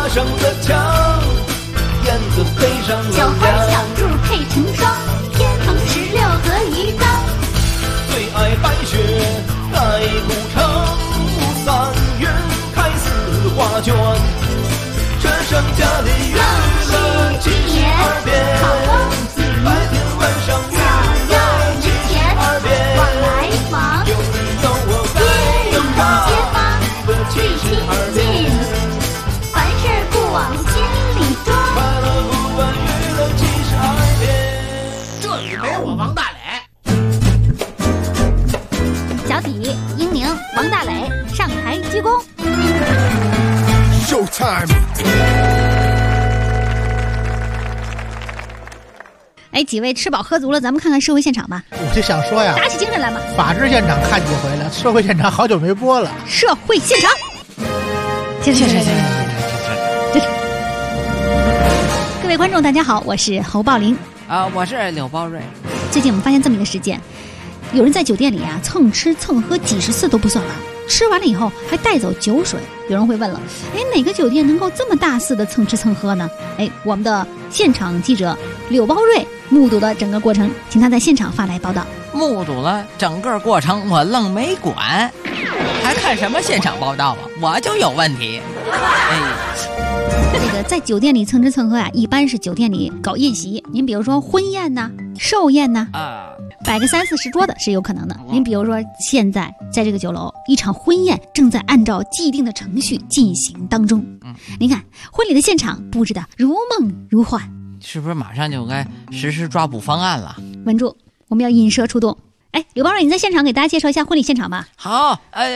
上的墙，燕子飞上了小花小兔配成双，天蓬16和鱼缸。 最爱白雪盖古城，3月开4画卷，这盛家的娱乐72变，白天晚上娱乐72变， 往来往， 有你有我街里街坊最亲近，凡事不往心里装。 快乐不断娱乐72变。 这里没我王大磊。 小底、英宁、王大磊上台鞠躬。 Showtime！ 哎，几位吃饱喝足了，咱们看看社会现场吧。 我就想说呀， 打起精神来吧。 法制现场看几回了，社会现场好久没播了。 社会现场，行。各位观众，大家好，我是侯宝林我是柳包瑞。 最近我们发现这么一个事件，有人在酒店里啊蹭吃蹭喝几十次都不算完，吃完了以后还带走酒水。有人会问了，哎，哪个酒店能够这么大肆的蹭吃蹭喝呢？哎，我们的现场记者柳包瑞目睹了整个过程，请他在现场发来报道。 目睹了整个过程，我愣没管，还看什么现场报道啊？我就有问题。 这个在酒店里蹭吃蹭喝啊，一般是酒店里搞宴席，您比如说婚宴呐、寿宴呐，摆个30-40桌的是有可能的。您比如说现在在这个酒楼，一场婚宴正在按照既定的程序进行当中。您看婚礼的现场布置的如梦如幻， 是不是马上就该实施抓捕方案了？ 稳住，我们要引蛇出洞。哎，柳包瑞，你在现场给大家介绍一下婚礼现场吧。 好，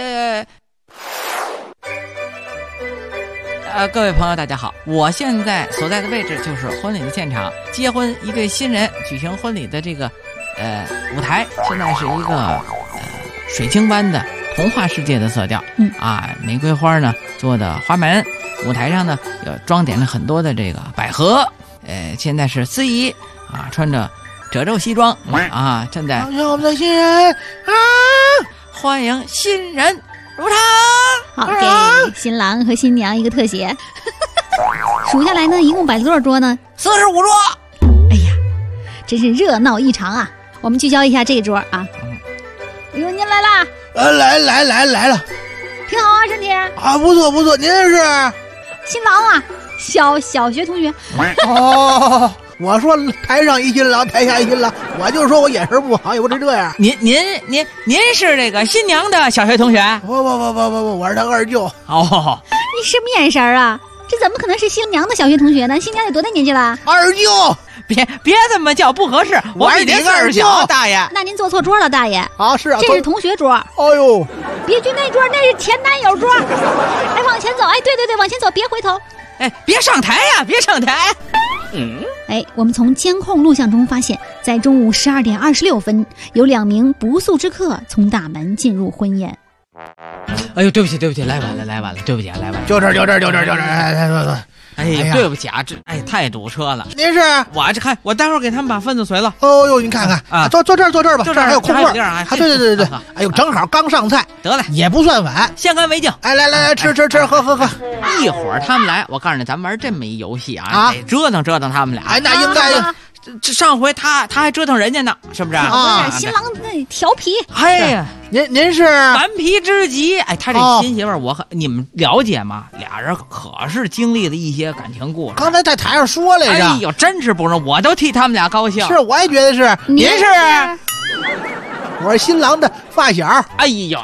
各位朋友大家好，我现在所在的位置就是婚礼的现场，结婚一对新人举行婚礼的这个舞台，现在是一个水晶般的童话世界的色调。玫瑰花呢做的花门，舞台上呢装点了很多的这个百合。现在是司仪穿着褶皱西装站在我们的新人欢迎新人入场。 好，给新郎和新娘一个特写。数下来呢，一共摆了多少桌呢 ？45桌。 哎呀，真是热闹异常啊！我们聚焦一下这一桌啊。哟，您来啦！ 来了， 挺好啊，身体不错，您是新郎啊，小学同学。 我说台上一新郎，台下一新郎，我就说我眼神不好，我这样。 您是这个新娘的小学同学？ 不，我是他二舅。 你什么眼神啊？这怎么可能是新娘的小学同学呢？新娘有多大年纪了？ 二舅， 别这么叫，不合适。我比您二小，大爷。 那您坐错桌了，大爷。 是啊， 这是同学桌。 哎呦， 别去那桌，那是前男友桌。哎，往前走，哎，对，往前走，别回头。 哎，别上台呀，别上台。 哎，我们从监控录像中发现，在中午12点26分，有2名不速之客从大门进入婚宴。 哎呦，对不起，来晚了，对不起，来晚了。 就这， 哎呀，对不起啊，太堵车了。 您是？ 我待会儿给他们把份子随了。 哦呦，您看看坐这儿吧，这儿还有空位啊。 对。哎呦，正好刚上菜， 得嘞， 也不算晚， 先干为敬。 哎，来，吃，喝。 一会儿他们来，我告诉你，咱们玩这么一游戏得折腾他们俩。 哎，那应该。 这上回他还折腾人家呢，是不是？ 新郎那调皮。 哎呀， 您是顽皮之极。哎，他这新媳妇你们了解吗？俩人可是经历了一些感情故事。 刚才在台上说来着。 哎呦，真是不容易，我都替他们俩高兴。 是，我也觉得是。 您是？ 我是新郎的发小。 哎呦，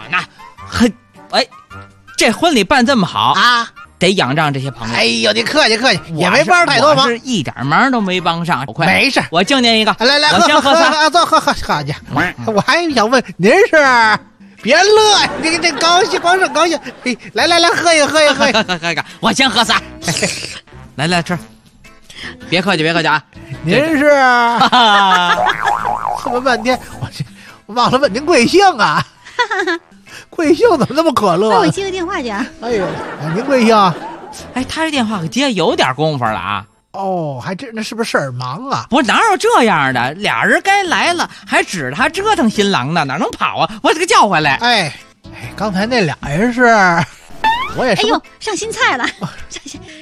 这婚礼办这么好得仰仗这些朋友。 哎呦，你客气，也没帮太多忙， 我是一点忙都没帮上。 没事， 我敬您一个。 来， 我先喝仨。 喝，好家伙！我还想问您是？别乐，你这高兴，光是高兴。来，喝一个。 我先喝仨。来吃，别客气啊。 您是？说了半天，我忘了问您贵姓啊？贵姓怎么那么可乐？ 帮我接个电话去啊！ 哎呦，您贵姓？ 哎，他这电话可接有点功夫了啊！ 还真那是不是事儿忙啊？ 不是，哪有这样的？俩人该来了，还指着他折腾新郎呢，哪能跑啊？我得给叫回来。 刚才那俩人是，我也是。 哎呦，上新菜了，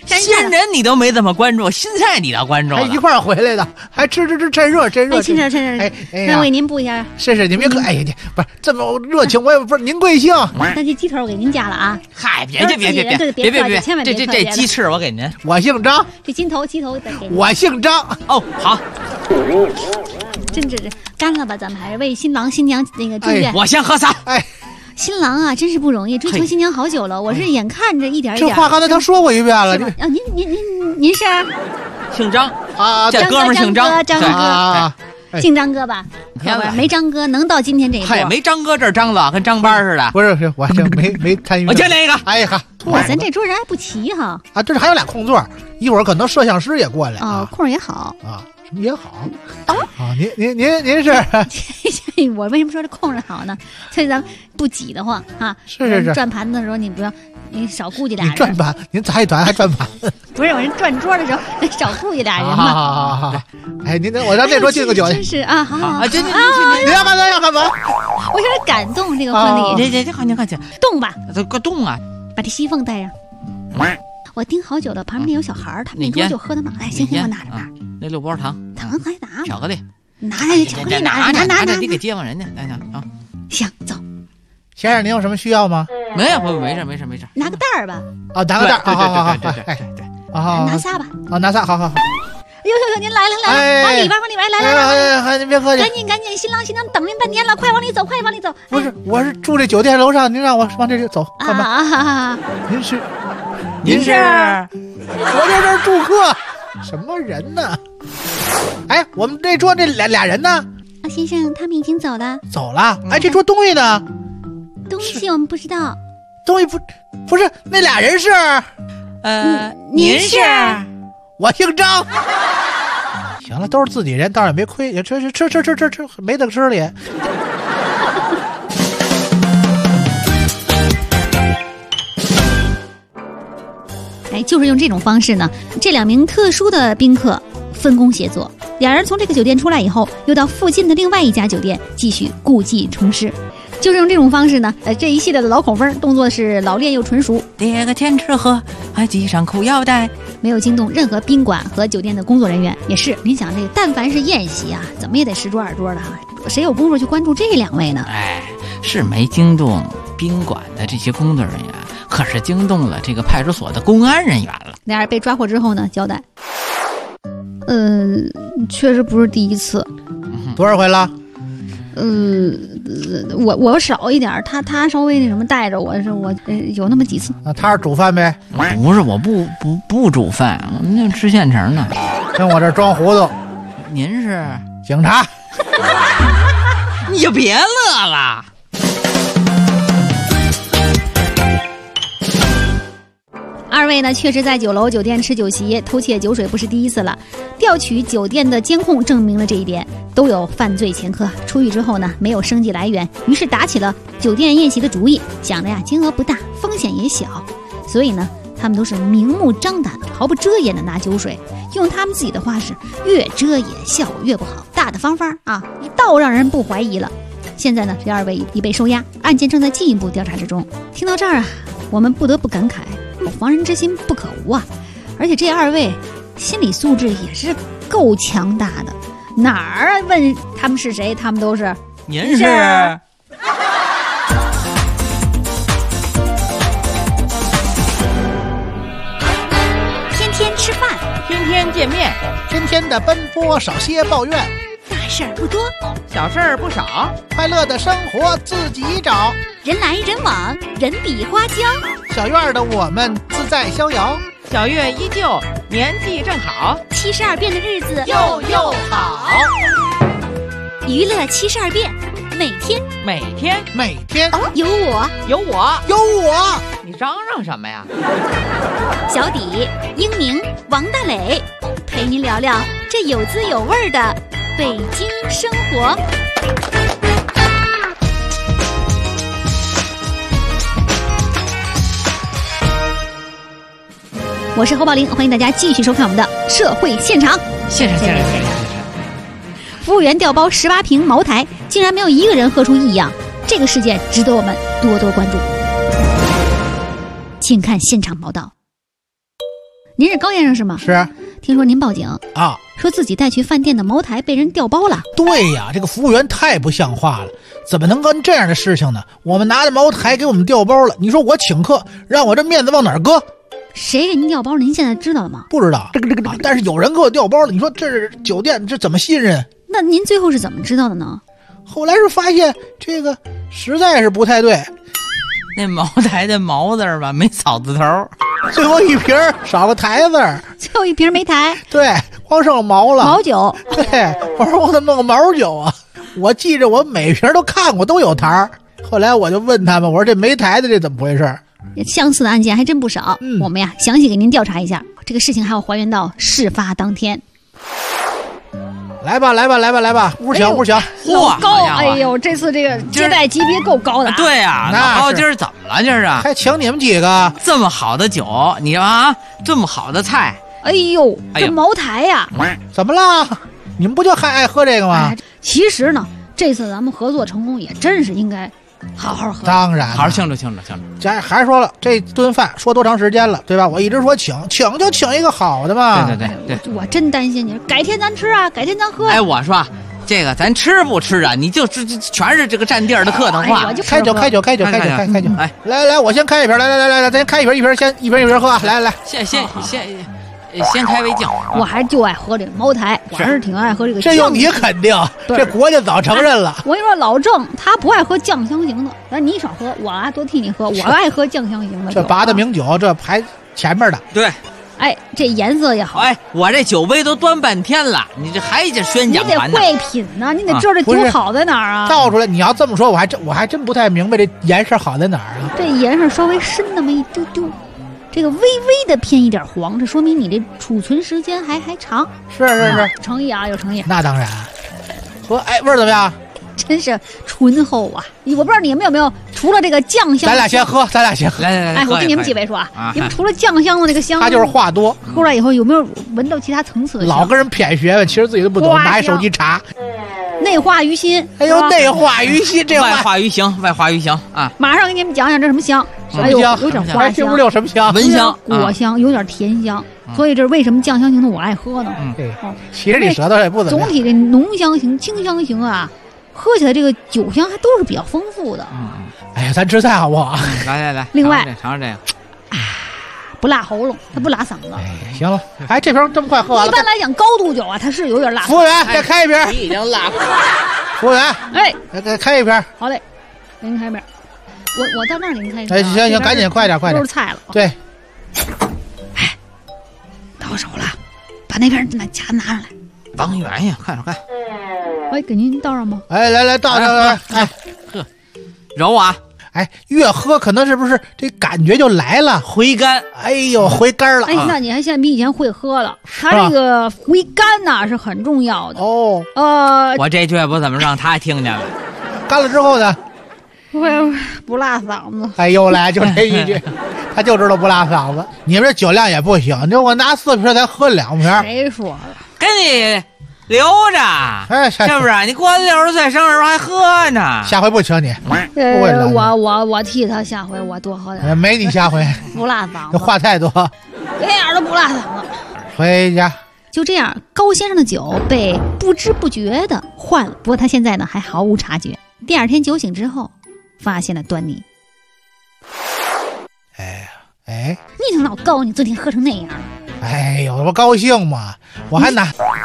新人你都没怎么关注，新菜你倒关注了， 还一块儿回来的，还吃，趁热。 趁热。 哎， 那我给您布一下。 是，您别客，哎呀，你不是这么热情，我也不是您贵姓？ 那这鸡腿我给您加了啊。 嗨，别， 千万别这鸡翅我给您。 我姓张。 这鸡头再给您。 我姓张。 哦，好。 真是干了吧，咱们还是为新郎新娘那个祝愿。 我先喝仨。 哎。 新郎啊，真是不容易，追求新娘好久了。我是眼看着一点一点。 这话刚才他说过一遍了。 啊，您是？ 姓张啊， 这哥们姓张， 张哥，姓张哥吧？没张哥能到今天这一步。 嗨，没张哥这张子跟张班似的。 不是，我这没参与。 我接来一个。 哎呀， 哇，咱这桌人还不齐哈。 啊，这还有俩空座，一会儿可能摄像师也过来。 哦，空也好啊。什么也好啊！您是？ 我为什么说这空着好呢？所以咱们不挤得慌啊！ 是。 转盘子的时候你少顾忌俩人。 你转盘，您砸一团还转盘？ 不是，我人转桌的时候少顾忌俩人嘛。 好。哎，您我让这桌敬个酒。 真是啊，好。 你要干嘛？ 我有点感动这个婚礼。 这快去动吧， 快动啊！ 把这西凤带上。我盯好久了，旁边有小孩，他们那桌就喝的嘛。哎，行，我拿着吧。 那6包糖还拿巧克力， 拿巧克力拿， 你给街坊人家来啊！ 行，走。 先生，您有什么需要吗？ 没有，没事。 拿个袋儿吧。 哦，拿个袋儿，好， 对。 拿仨吧。 哦，拿仨，好。 哟，您来了，往里边来， 您别客气。 赶紧，新郎新娘等您半天了，快往里走。 不是，我是住这酒店楼上，您让我往这里走干嘛？您是？我在这儿住客。什么人呢？哎，我们这桌那俩人呢？ 先生，他们已经走了。 走了？哎，这桌东西呢？ 东西我们不知道。 东西不是那俩人是？ 您是？ 我姓张。行了，都是自己人，倒也没亏。吃，没得吃了也。 哎，就是用这种方式呢，这2名特殊的宾客分工协作，俩人从这个酒店出来以后，又到附近的另外一家酒店继续故技重施。就是用这种方式呢，这一系列的老口风动作是老练又纯熟。 叠个天池河，还系上裤腰带， 没有惊动任何宾馆和酒店的工作人员。也是，您想这个，但凡是宴席啊，怎么也得10桌2桌的哈，谁有功夫去关注这2位呢？ 哎，是没惊动宾馆的这些工作人员，可是惊动了这个派出所的公安人员了。 俩人被抓获之后呢，交代，确实不是第一次。 多少回了？ 我少一点，他稍微那什么带着我有那么几次。 他是煮饭呗？ 不是，我不煮饭，我们就吃现成的。 跟我这装糊涂。 您是警察？ 你就别乐了。 2位呢，确实在酒楼酒店吃酒席偷窃酒水不是第一次了。调取酒店的监控证明了这一点，都有犯罪前科。出狱之后呢，没有生计来源，于是打起了酒店宴席的主意，想着呀，金额不大，风险也小，所以呢，他们都是明目张胆、毫不遮掩的拿酒水。用他们自己的话是，越遮掩效果越不好，大大方方啊，倒让人不怀疑了。现在呢，这2位已被收押，案件正在进一步调查之中。听到这儿啊，我们不得不感慨。防人之心不可无啊！而且这2位心理素质也是够强大的，哪儿问他们是谁，他们都是您是。 天天吃饭， 天天见面， 天天的奔波，少些抱怨。 大事儿不多， 小事儿不少， 快乐的生活自己找。 人来人往，人比花娇。 小院的我们自在逍遥， 小月依旧，年纪正好 ，72变的日子又好。 娱乐72变，每天有我， 你嚷嚷什么呀？ 小底、英明、王大磊陪您聊聊这有滋有味的北京生活。我是侯宝林，欢迎大家继续收看我们的社会现场。 谢谢。 服务员调包18瓶茅台，竟然没有一个人喝出异样，这个事件值得我们多多关注。请看现场报道。 您是高先生是吗？ 是。 听说您报警啊， 说自己带去饭店的茅台被人调包了。 对呀，这个服务员太不像话了，怎么能干这样的事情呢？我们拿着茅台给我们调包了，你说我请客，让我这面子往哪儿搁？ 谁给您调包了？您现在知道了吗？ 不知道。但是有人给我调包了，你说这是酒店，这怎么信任？ 那您最后是怎么知道的呢？ 后来是发现这个实在是不太对。 那茅台的茅字吧，没草字头， 最后一瓶少个台字， 最后一瓶没台， 对，光剩毛了。 毛酒， 对，我说我怎么弄个毛酒啊？我记着我每瓶都看过，都有台儿。后来我就问他们，我说这没台的这怎么回事？ 相似的案件还真不少。我们呀详细给您调查一下，这个事情还要还原到事发当天。 来吧，屋抢屋抢， 老高，哎呦，这次这个接待级别够高的。 对呀，老高今儿怎么了？今儿啊， 还请你们几个这么好的酒，你啊，这么好的菜， 哎呦，这茅台呀， 怎么了？你们不就还爱喝这个吗？ 其实呢，这次咱们合作成功，也真是应该好好喝。 当然， 好好庆祝。 这还说了，这顿饭说多长时间了，对吧？我一直说请就请一个好的嘛。 对， 我真担心你，改天咱吃啊，改天咱喝。 哎，我说这个咱吃不吃啊？你就全是这个占地儿的客套话。 开酒。哎，来，我先开一瓶，来，咱开一瓶，先一瓶喝。来， 先开为敬。 我还就爱喝这个茅台，我还是挺爱喝这个。 这用你肯定，这国家早承认了。 我跟你说，老郑他不爱喝酱香型的，但你少喝，我啊多替你喝。我爱喝酱香型的。 这拔的名酒，这排前面的。 对。 哎，这颜色也好。 哎，我这酒杯都端半天了，你这还得宣讲完呢。 你得会品呢，你得知道这酒好在哪儿啊。 倒出来，你要这么说，我还真不太明白这颜色好在哪儿啊。 这颜色稍微深那么一丢丢。这个微微的偏一点黄，这说明你这储存时间还长。 是， 诚意啊，有诚意。 那当然。喝，哎，味儿怎么样？ 真是醇厚啊！我不知道你们有没有，除了这个酱香， 咱俩先喝。 来， 哎，我跟你们几位说啊，你们除了酱香的这个香， 他就是话多。 喝出来以后有没有闻到其他层次的香？ 老跟人谝学问，其实自己都不懂，拿一手机查。 内化于心， 哎呦，内化于心，这外化于形啊！ 马上给你们讲讲这什么香， 哎呦， 有点花香， 这屋里有什么香？ 蚊香、 果香，有点甜香，所以这是为什么酱香型的我爱喝呢？ 其实你舌头也不怎么样。 总体这浓香型、清香型啊，喝起来这个酒香还都是比较丰富的。 哎呀，咱吃菜好不好？ 来， 另外尝尝这个。 不辣喉咙，它不辣嗓子。 行了，哎，这瓶这么快喝完了。 一般来讲，高度酒啊，它是有点辣。 服务员，再开一瓶。 你已经辣过。 服务员， 哎， 再开一瓶。 好嘞，给您开一瓶。我到那儿给您开一瓶。 哎，行，赶紧快点。 都是菜了。 对。 哎，到手了，把那瓶夹拿上来。 王源呀，看。 哎，给您倒上吗？ 哎，来，倒。哎， 呵，揉啊。 哎，越喝可能是不是这感觉就来了， 回甘？ 哎呦，回甘了！ 哎，那你还现在比以前会喝了。他这个回甘呐是很重要的哦。 我这句不怎么让他听见了。 干了之后呢？ 不辣嗓子。 哎呦来，就这一句，他就知道不辣嗓子。你们这酒量也不行，你说我拿4瓶才喝2瓶。 谁说的？ 给你留着， 哎， 是不是？你过60岁生日还喝呢？ 下回不请你。 我替他下回我多喝点。 没你下回。 不辣嗓子。 话太多。 一点都不辣嗓子。 回家。 就这样，高先生的酒被不知不觉的换了。不过他现在呢还毫无察觉。第2天酒醒之后，发现了端倪。 哎， 你听老高，你昨天喝成那样。 哎呦，我高兴嘛，我还拿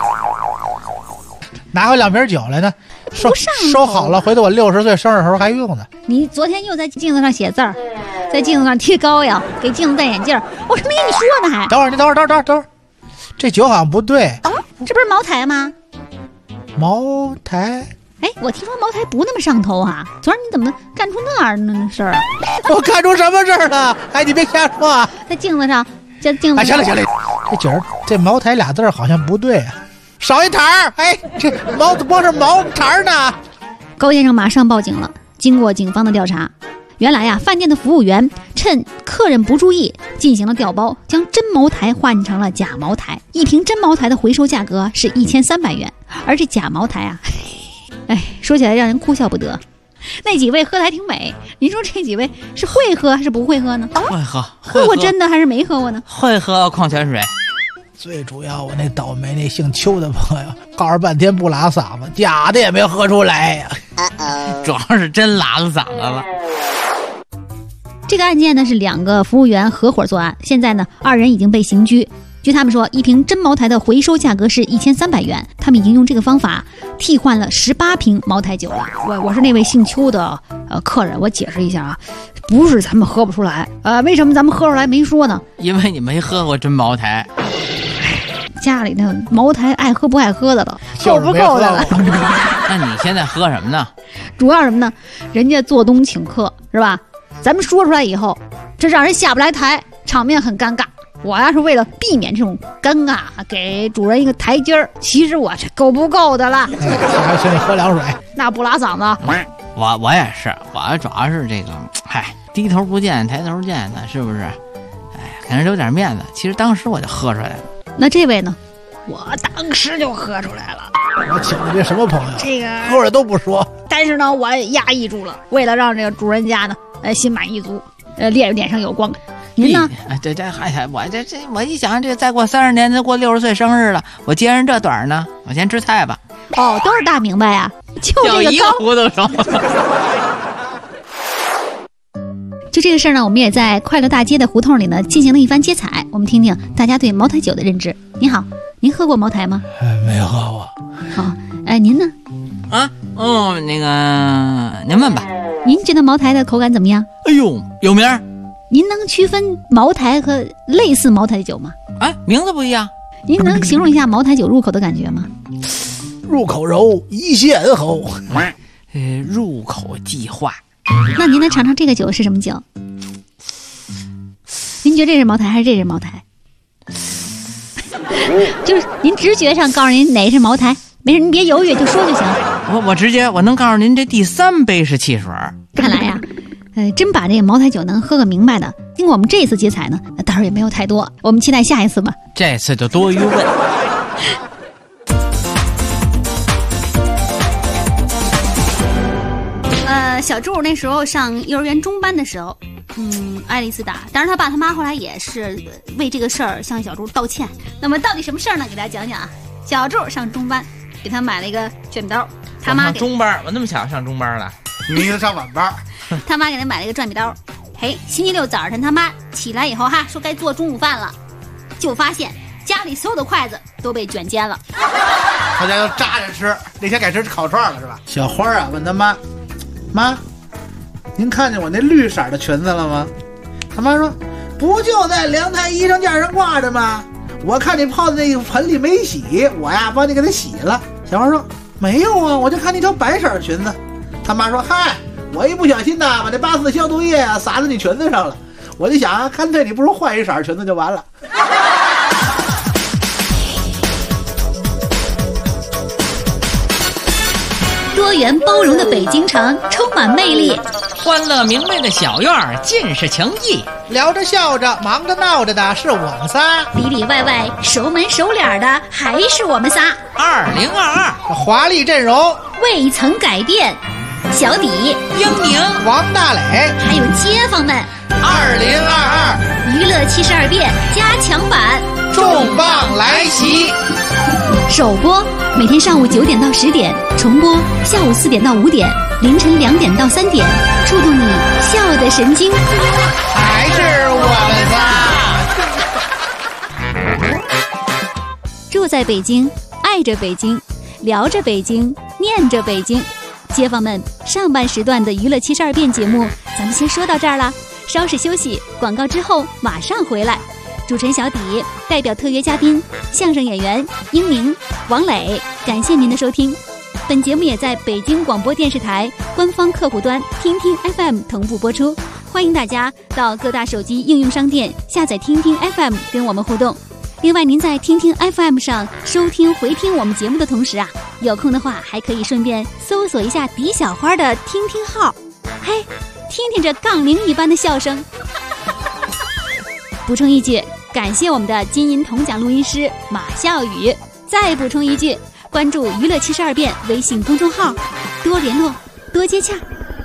回2瓶酒来呢，收好了，回头我60岁生日时候还用呢。 你昨天又在镜子上写字儿，在镜子上贴膏药，给镜子戴眼镜，我什么跟你说呢还？ 等会儿，这酒好像不对。 这不是茅台吗？ 茅台。 哎，我听说茅台不那么上头啊！昨儿你怎么干出那样的事儿？ 我干出什么事儿了？哎，你别瞎说啊！ 在镜子上，行了， 这酒这茅台俩字好像不对啊，少一坛儿。哎，这光是茅坛呢。 高先生马上报警了。经过警方的调查，原来呀，饭店的服务员趁客人不注意进行了调包，将真茅台换成了假茅台。一瓶真茅台的回收价格是1300元，而这假茅台啊。哎，说起来让人哭笑不得。 那几位喝的还挺美。您说这几位是会喝还是不会喝呢？ 会喝， 喝过真的还是没喝过呢？ 会喝矿泉水。 最主要我那倒霉那姓邱的朋友，告诉半天不拉嗓子，假的也没喝出来呀。 主要是真拉了嗓子了。 这个案件呢是2个服务员合伙作案，现在呢2人已经被刑拘。据他们说，一瓶真茅台的回收价格是1300元，他们已经用这个方法替换了18瓶茅台酒了。我是那位姓邱的客人，我解释一下啊，不是咱们喝不出来，为什么咱们喝出来没说呢？ 因为你没喝过真茅台。 家里的茅台爱喝不爱喝的了，够不够的了？ 那你现在喝什么呢？ 主要什么呢？人家做东请客是吧？咱们说出来以后，这让人下不来台，场面很尴尬。我呀是为了避免这种尴尬，给主人一个台阶儿。其实我这够不够的了？ 还请你喝凉水， 那不拉嗓子。 我也是，我主要是这个，低头不见抬头见的，是不是？可能有点面子。其实当时我就喝出来了。 那这位呢？我当时就喝出来了。 我请的这什么朋友？ 这个喝着都不说。 但是呢，我压抑住了，为了让这个主人家呢，心满意足，脸上有光。您呢？ 我一想，这再过30年，就过60岁生日了，我接人这短呢，我先吃菜吧。 哦，都是大明白呀，就这个一个糊涂手。 就这个事儿呢，我们也在快乐大街的胡同里呢进行了一番接采，我们听听大家对茅台酒的认知。您好，您喝过茅台吗？ 没喝过。 好，您呢？ 那个您问吧。 您觉得茅台的口感怎么样？ 哎呦，有名儿。 您能区分茅台和类似茅台的酒吗？ 名字不一样。 您能形容一下茅台酒入口的感觉吗？ 入口柔，一血恩厚。 入口即化。 那您来尝尝这个酒是什么酒？您觉得这是茅台还是这是茅台？就是您直觉上告诉您哪是茅台，没事您别犹豫就说就行。 我直接我能告诉您这第3杯是汽水。 看来呀，真把这个茅台酒能喝个明白的，经过我们这一次接采呢，当然也没有太多，我们期待下一次吧。 这次就多余问。 小柱那时候上幼儿园中班的时候，挨了一次打，当然他爸他妈后来也是为这个事儿向小柱道歉。那么到底什么事儿呢？给大家讲讲啊。小柱上中班，给他买了一个卷笔刀，他妈给中班，我那么小上中班了， 你是上晚班。 他妈给他买了一个转笔刀。星期六早上他妈起来以后说该做中午饭了，就发现家里所有的筷子都被卷尖了。 他家要扎着吃，那天改吃烤串了是吧？ 小花啊问他妈，妈，您看见我那绿色的裙子了吗？他妈说，不就在凉台衣裳架上挂着吗？我看你泡在那个盆里没洗，我呀帮你给它洗了。小花说，没有啊，我就看那条白色裙子。他妈说，嗨，我一不小心把那84消毒液洒在你裙子上了，我就想干脆你不如换一色裙子就完了。 多元包容的北京城充满魅力， 欢乐明媚的小院儿尽是情谊， 聊着笑着忙着闹着的是我们仨， 里里外外熟门熟脸的还是我们仨。 2022 华丽阵容未曾改变，小底、 英宁、 王大磊， 还有街坊们。 2022 娱乐72变加强版重磅来袭， 首播每天上午9点到10点，重播下午4点到5点，凌晨2点到3点，触动你笑的神经。 还是我们仨。住在北京，爱着北京，聊着北京，念着北京。街坊们，上半时段的娱乐72变节目咱们先说到这儿了，稍事休息，广告之后马上回来。主持人小底代表特约嘉宾相声演员英明、王磊，感谢您的收听。本节目也在北京广播电视台官方客户端听听 FM 同步播出，欢迎大家到各大手机应用商店下载听听 FM 跟我们互动。另外您在听听 FM 上收听回听我们节目的同时有空的话还可以顺便搜索一下狄小花的听听号，听听这杠铃一般的笑声。补充一句，感谢我们的金银铜奖录音师马笑宇。再补充一句，关注娱乐72变微信公众号，多联络，多接洽。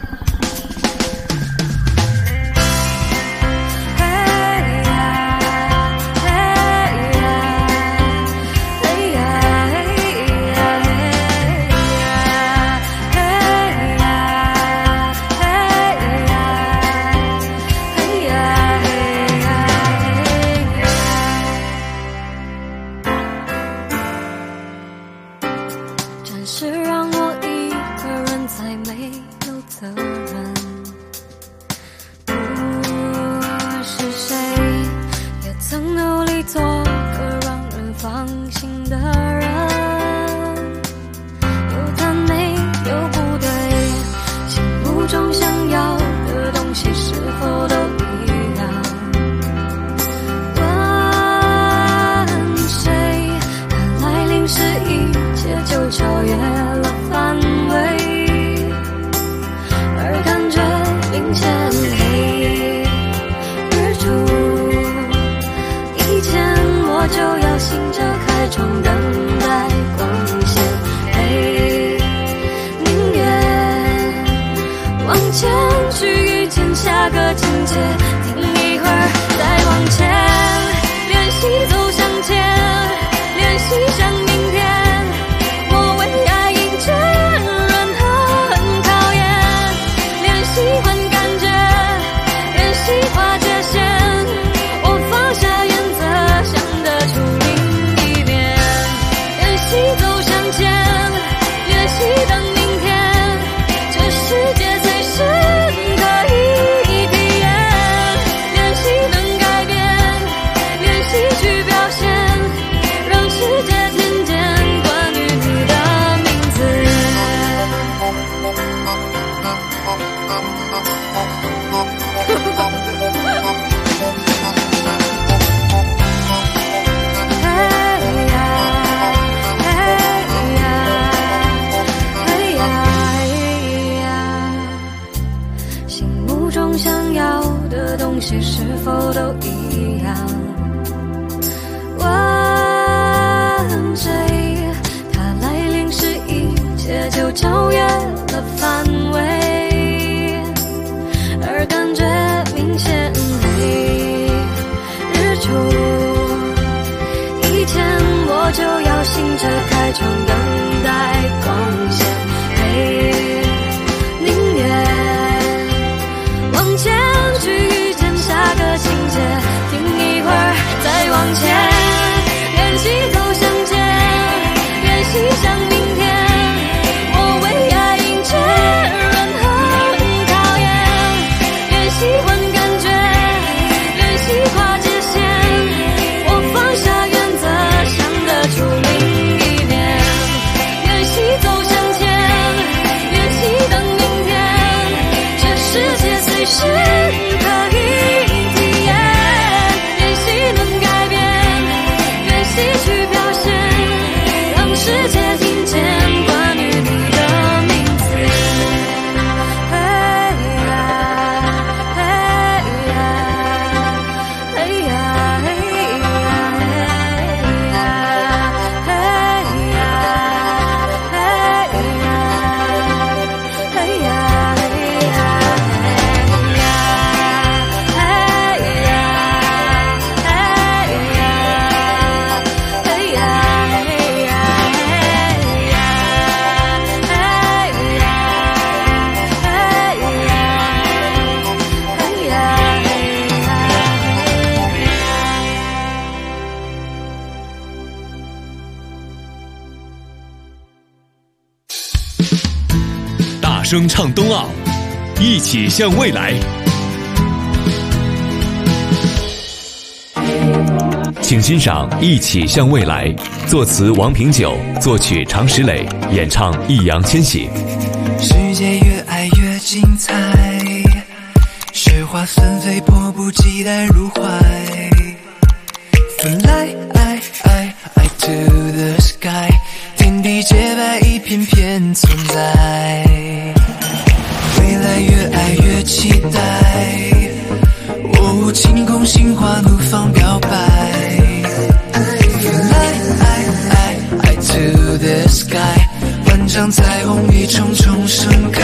切，停一会儿再往前，练习走向前，练习向明天。我为爱迎接任何考验，练习换感觉，练习划界限。我放下原则，想得出另一边，练习走向前，练习等明天。这世界随时可以体验，练习能改变，练习去表现，让世界听见关于你的名字。嘿呀，嘿呀，嘿呀，嘿呀，心目中想要的东西是否都一样？问谁，它来临时一切就超越了范围，而感觉明显日出以前我就要醒着开窗等待光线，宁愿往前去遇见下个情节，停一会儿再往前，练习走向前，练习向明天。我为爱迎接任何考验，练习换感觉，练习跨界限。我放下原则，想得出另一边，练习走向前，练习等明天。这世界随时可以体验，练习能改变，练习去表现，让世界听见关于你的名字。嘿呀，嘿呀，嘿呀，嘿呀，嘿呀，嘿呀，嘿呀， 大声唱冬奥，一起向未来。请欣赏《一起向未来》，作词王平久，作曲常石磊，演唱易烊千玺。 世界越爱越精彩，雪花纷飞，迫不及待入怀。Fly to the sky， 天地洁白，一片片存在。未来越爱越期待，哦，晴空心花怒放表白。Fly to the sky， 万丈彩虹一重重盛开。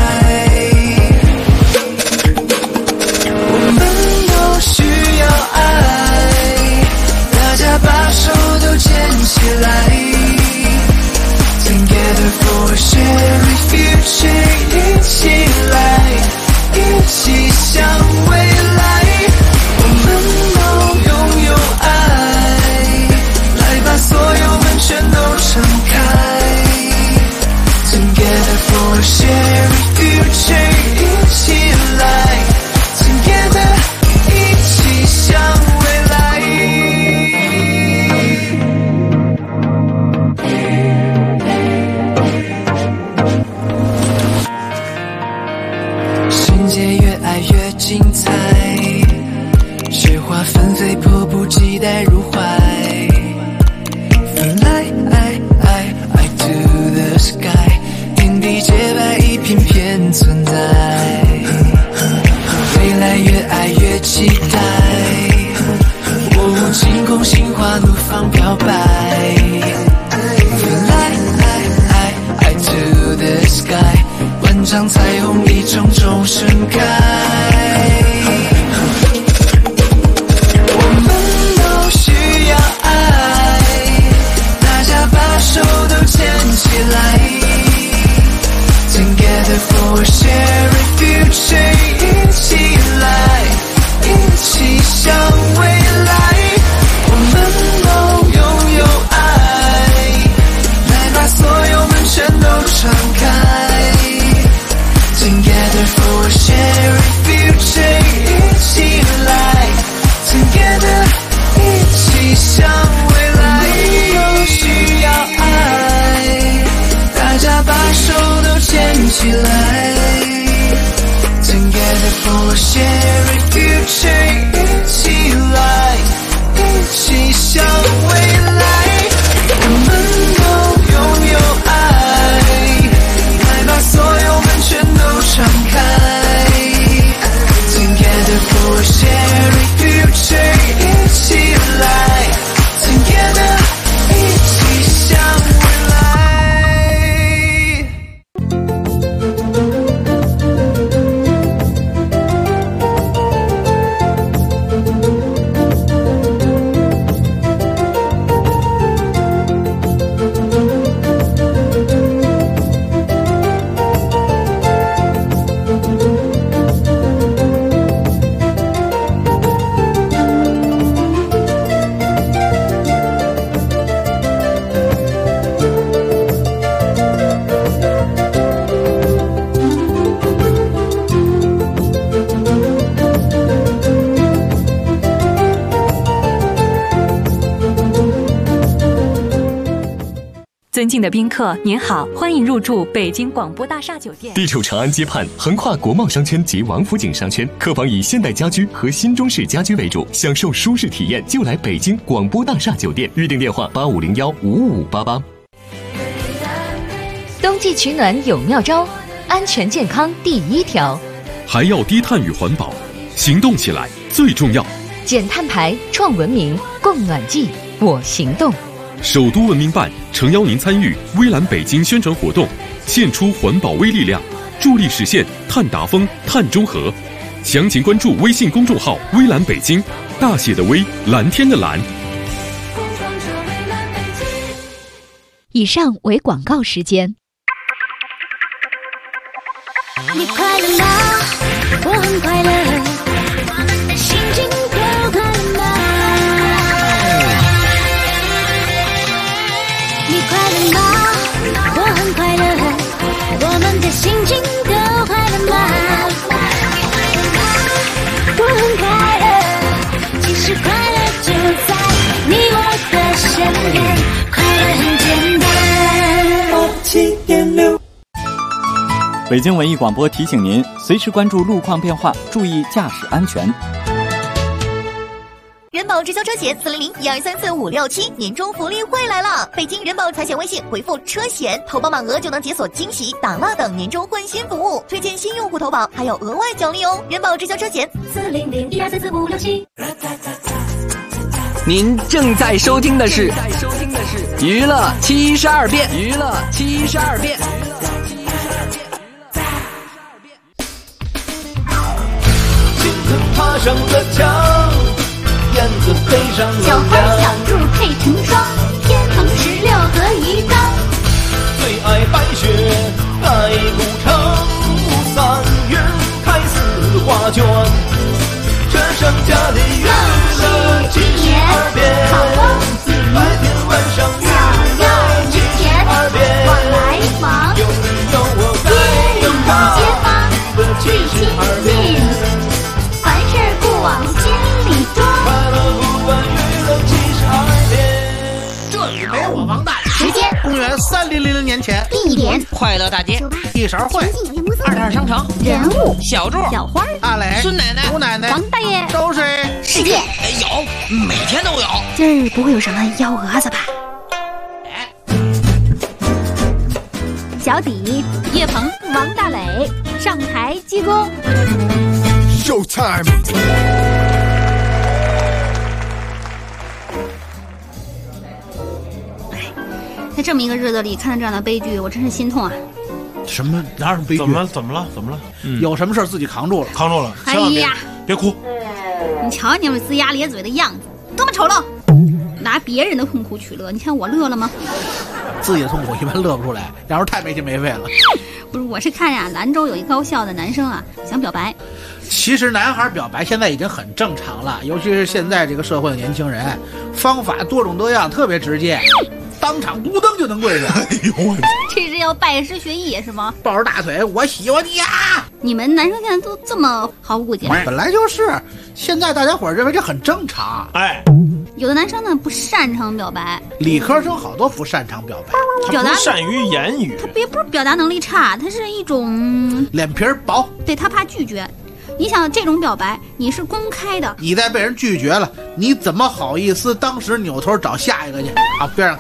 我们都需要爱，大家把手都牵起来。Together for a shared future， 一起来，一起向未来。我们都拥有爱，来把所有门全都敞开。Together for a shared future， 一起来 ，Together， 一起向未来。世界越爱越精彩，雪花纷飞，迫不及待入怀。Fly to the sky， 天地洁白，一片片存在。未来越爱越期待，哦，晴空心花怒放表白。Fly to the sky， 万丈彩虹一重重盛开。 For a shared future 一起来，今夜的一起向未来。 尊敬的宾客，您好，欢迎入住北京广播大厦酒店。 地处长安街畔，横跨国贸商圈及王府井商圈，客房以现代家居和新中式家居为主，享受舒适体验就来北京广播大厦酒店。预订电话8501-55588。 冬季取暖有妙招，安全健康第一条， 还要低碳与环保，行动起来最重要。 减碳排，创文明，供暖季，我行动。 首都文明办诚邀您参与微蓝北京宣传活动，献出环保微力量，助力实现碳达峰、碳中和。详情关注微信公众号“微蓝北京”，大写的微，蓝天的蓝。 以上为广告时间。 你快乐吗？我很快乐，我们的心情都快乐吗？你快乐吗？我很快乐，我们的心情都快乐吗？我很快乐，其实快乐就在你我的身边，快乐很简单。7.6 北京文艺广播提醒您，随时关注路况变化，注意驾驶安全。 人保直销车险400-1234-567年终福利会来了！北京人保财险微信回复车险，投保满额就能解锁惊喜、打蜡等年终换新服务，推荐新用户投保还有额外奖励哦！人保直销车险400-1234-567。 您正在收听的是娱乐72变，娱乐72变。 金子爬上了墙，燕子飞上了小花小兔配成双，天蓬16合一缸。 最爱白雪盖古城，3月开4花卷。这盛家的娱乐72变，白天晚上娱乐72变。 我来访， 有你有我在有他， 街坊最亲近，凡事不往心里装。 快乐不完娱乐72变。 这里没我王大爷。 时间： 公元3000年前。 地点： 快乐大街。 一勺烩。 22商城。 人物： 小柱、 小花、 阿磊、 孙奶奶、 吴奶奶、 王大爷。 都是世界有，每天都有。 今儿不会有什么幺蛾子吧？小底、岳鹏、王大磊上台鞠躬。 Showtime。 在这么一个日子里看到这样的悲剧，我真是心痛啊！ 什么哪有什么悲剧？ 怎么了？ 有什么事自己扛住了， 扛住了。 哎呀， 别哭！ 你瞧你们龇牙咧嘴的样子，多么丑陋！拿别人的痛苦取乐，你看我乐了吗？ 自己的痛苦一般乐不出来，要是太没心没肺了。 不是，我是看呀，兰州有一高校的男生啊，想表白。 其实男孩表白现在已经很正常了，尤其是现在这个社会的年轻人，方法多种多样，特别直接，当场咕噔就能跪下。哎呦我！ 这是要拜师学艺是吗？ 抱着大腿，我喜欢你呀！ 你们男生现在都这么毫无顾忌？ 本来就是，现在大家伙认为这很正常。 哎， 有的男生呢不擅长表白， 理科生好多不擅长表白， 他不善于言语， 他不是表达能力差，他是一种脸皮薄， 对他怕拒绝。你想这种表白，你是公开的， 你再被人拒绝了，你怎么好意思当时扭头找下一个去？啊，边上嘎嘎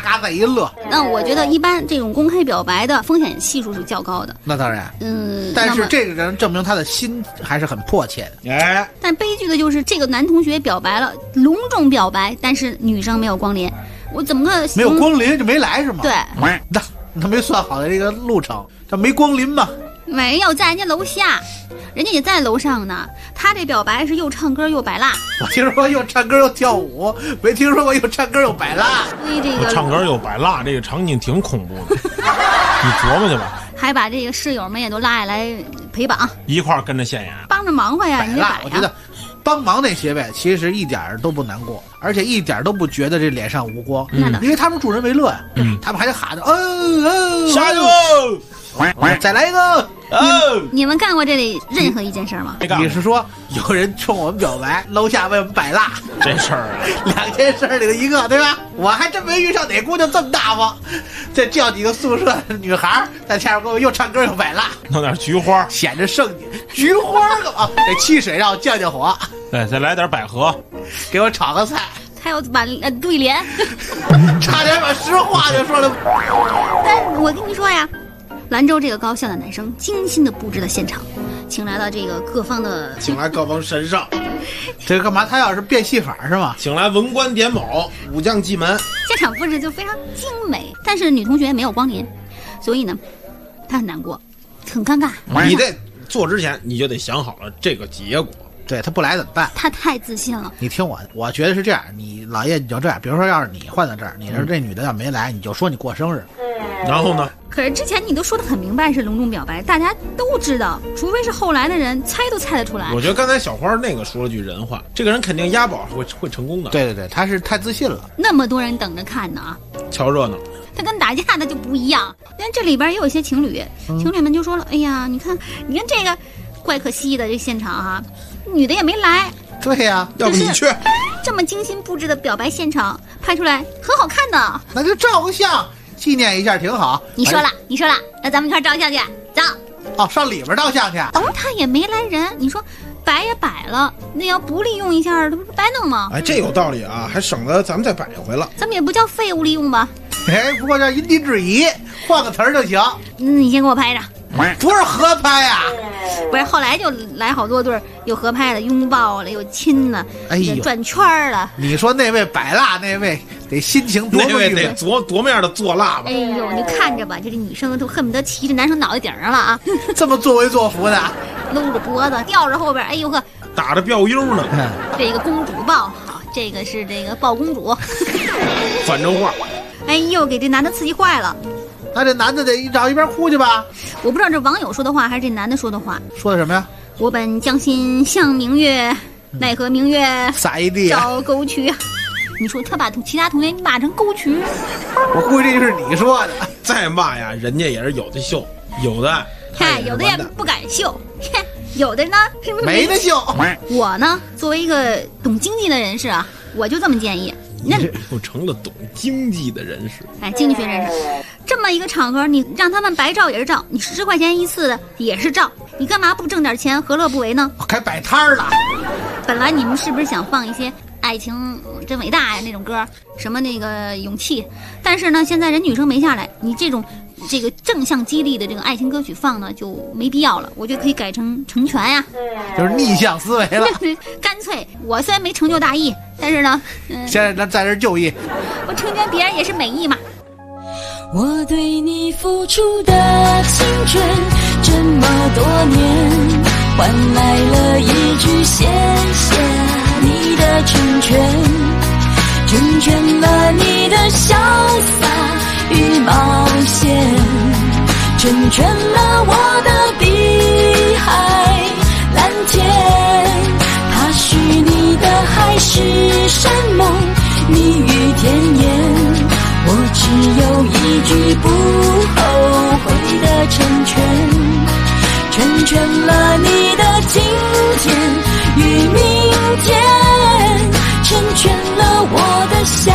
嘎在一乐。 那我觉得一般这种公开表白的风险系数是较高的。 那当然，但是这个人证明他的心还是很迫切的。哎， 但悲剧的就是这个男同学表白了，隆重表白，但是女生没有光临。我怎么个没有光临就没来是吗？ 对， 他没算好的这个路程，他没光临嘛。 没有，在人家楼下，人家也在楼上呢。他这表白是又唱歌又摆蜡。 我听说又唱歌又跳舞，没听说过又唱歌又摆蜡。 所以这个唱歌又摆蜡，这个场景挺恐怖的。你琢磨去吧。 还把这个室友们也都拉下来陪绑， 一块儿跟着现眼， 帮着忙活呀。 摆蜡，我觉得帮忙那些呗，其实一点都不难过，而且一点都不觉得这脸上无光，因为他们助人为乐呀。他们还得喊着加油！ 再来一个！ 你们干过这里任何一件事吗？ 你是说有人冲我们表白，楼下为我们摆蜡？ 这事儿啊 ，2件事里的一个，对吧？我还真没遇上哪姑娘这么大方，这叫几个宿舍的女孩在下面给我又唱歌又摆蜡， 弄点菊花， 显着圣洁。菊花干嘛？得沏水让我降降火。 对，再来点百合， 给我炒个菜。 还有把对联， 差点把实话就说了。 但我跟你说呀。兰州这个高校的男生精心的布置了现场，请来了这个各方神上， 这个干嘛？他要是变戏法是吗？ 请来文官点卯，武将进门， 现场布置就非常精美。但是女同学没有光临，所以呢，她很难过，很尴尬。 你在做之前你就得想好了这个结果。 对，他不来怎么办？ 他太自信了。 你听我觉得是这样，你老爷你就这样，比如说要是你换到这儿，你说这女的要没来，你就说你过生日， 然后呢？ 可是之前你都说得很明白是隆重表白，大家都知道，除非是后来的人猜都猜得出来。 我觉得刚才小花那个说了句人话，这个人肯定押宝会成功的。 对对对，他是太自信了。 那么多人等着看呢啊， 瞧热闹。 他跟打架的就不一样，因为这里边也有一些情侣，情侣们就说了，哎呀，你看这个怪可惜的这现场啊。女的也没来， 对呀， 要不你去。 这么精心布置的表白现场，拍出来很好看的， 那就照个相纪念一下挺好。 你说了，那咱们一块照相去，走。 哦，上里边照相去。 他也没来人，你说摆也摆了，那要不利用一下，这不是白弄吗？ 哎，这有道理啊，还省得咱们再摆回了。 咱们也不叫废物利用吧？ 哎，不过叫因地制宜，换个词儿就行。 你先给我拍着。 不是合拍呀， 不是，后来就来好多对，有合拍的，拥抱了，有亲了， 哎呦， 转圈了。 你说那位摆蜡那位得心情多么郁闷， 得多面的做蜡吧。 哎呦，你看着吧，这个女生都恨不得骑着男生脑袋顶上了啊！ 这么作威作福的， 搂着脖子，吊着后边，哎呦呵， 打着吊悠呢。 这个公主抱，好，这个是这个抱公主， 反正话。 哎呦，给这男的刺激坏了。 那这男的得找一边哭去吧？ 我不知道这网友说的话还是这男的说的话。 说的什么呀？ 我本将心向明月，奈何明月撒一地照沟渠。你说他把其他同学骂成沟渠， 我估计这就是你说的。 再骂呀，人家也是有的秀，有的， 有的也不敢秀，有的呢是不是没得秀？ 我呢，作为一个懂经济的人士啊，我就这么建议。 你又成了懂经济的人士， 哎，经济学人士，这么一个场合，你让他们白照也是照，你10块钱一次的也是照，你干嘛不挣点钱，何乐不为呢？ 我该摆摊儿了。 本来你们是不是想放一些爱情真伟大呀那种歌，什么那个勇气？但是呢，现在人女生没下来，你这个正向激励的这个爱情歌曲放呢就没必要了，我觉得可以改成成全呀， 就是逆向思维了。 干脆我虽然没成就大义，但是呢， 现在咱在这就义， 我成全别人也是美意嘛。 我对你付出的青春这么多年，换来了一句谢谢你的成全，成全了你的潇洒与冒险，成全了我的碧海蓝天。它许你的海誓山盟，蜜语甜言，我只有一句不后悔的成全，成全了你的今天与明天，成全了我的下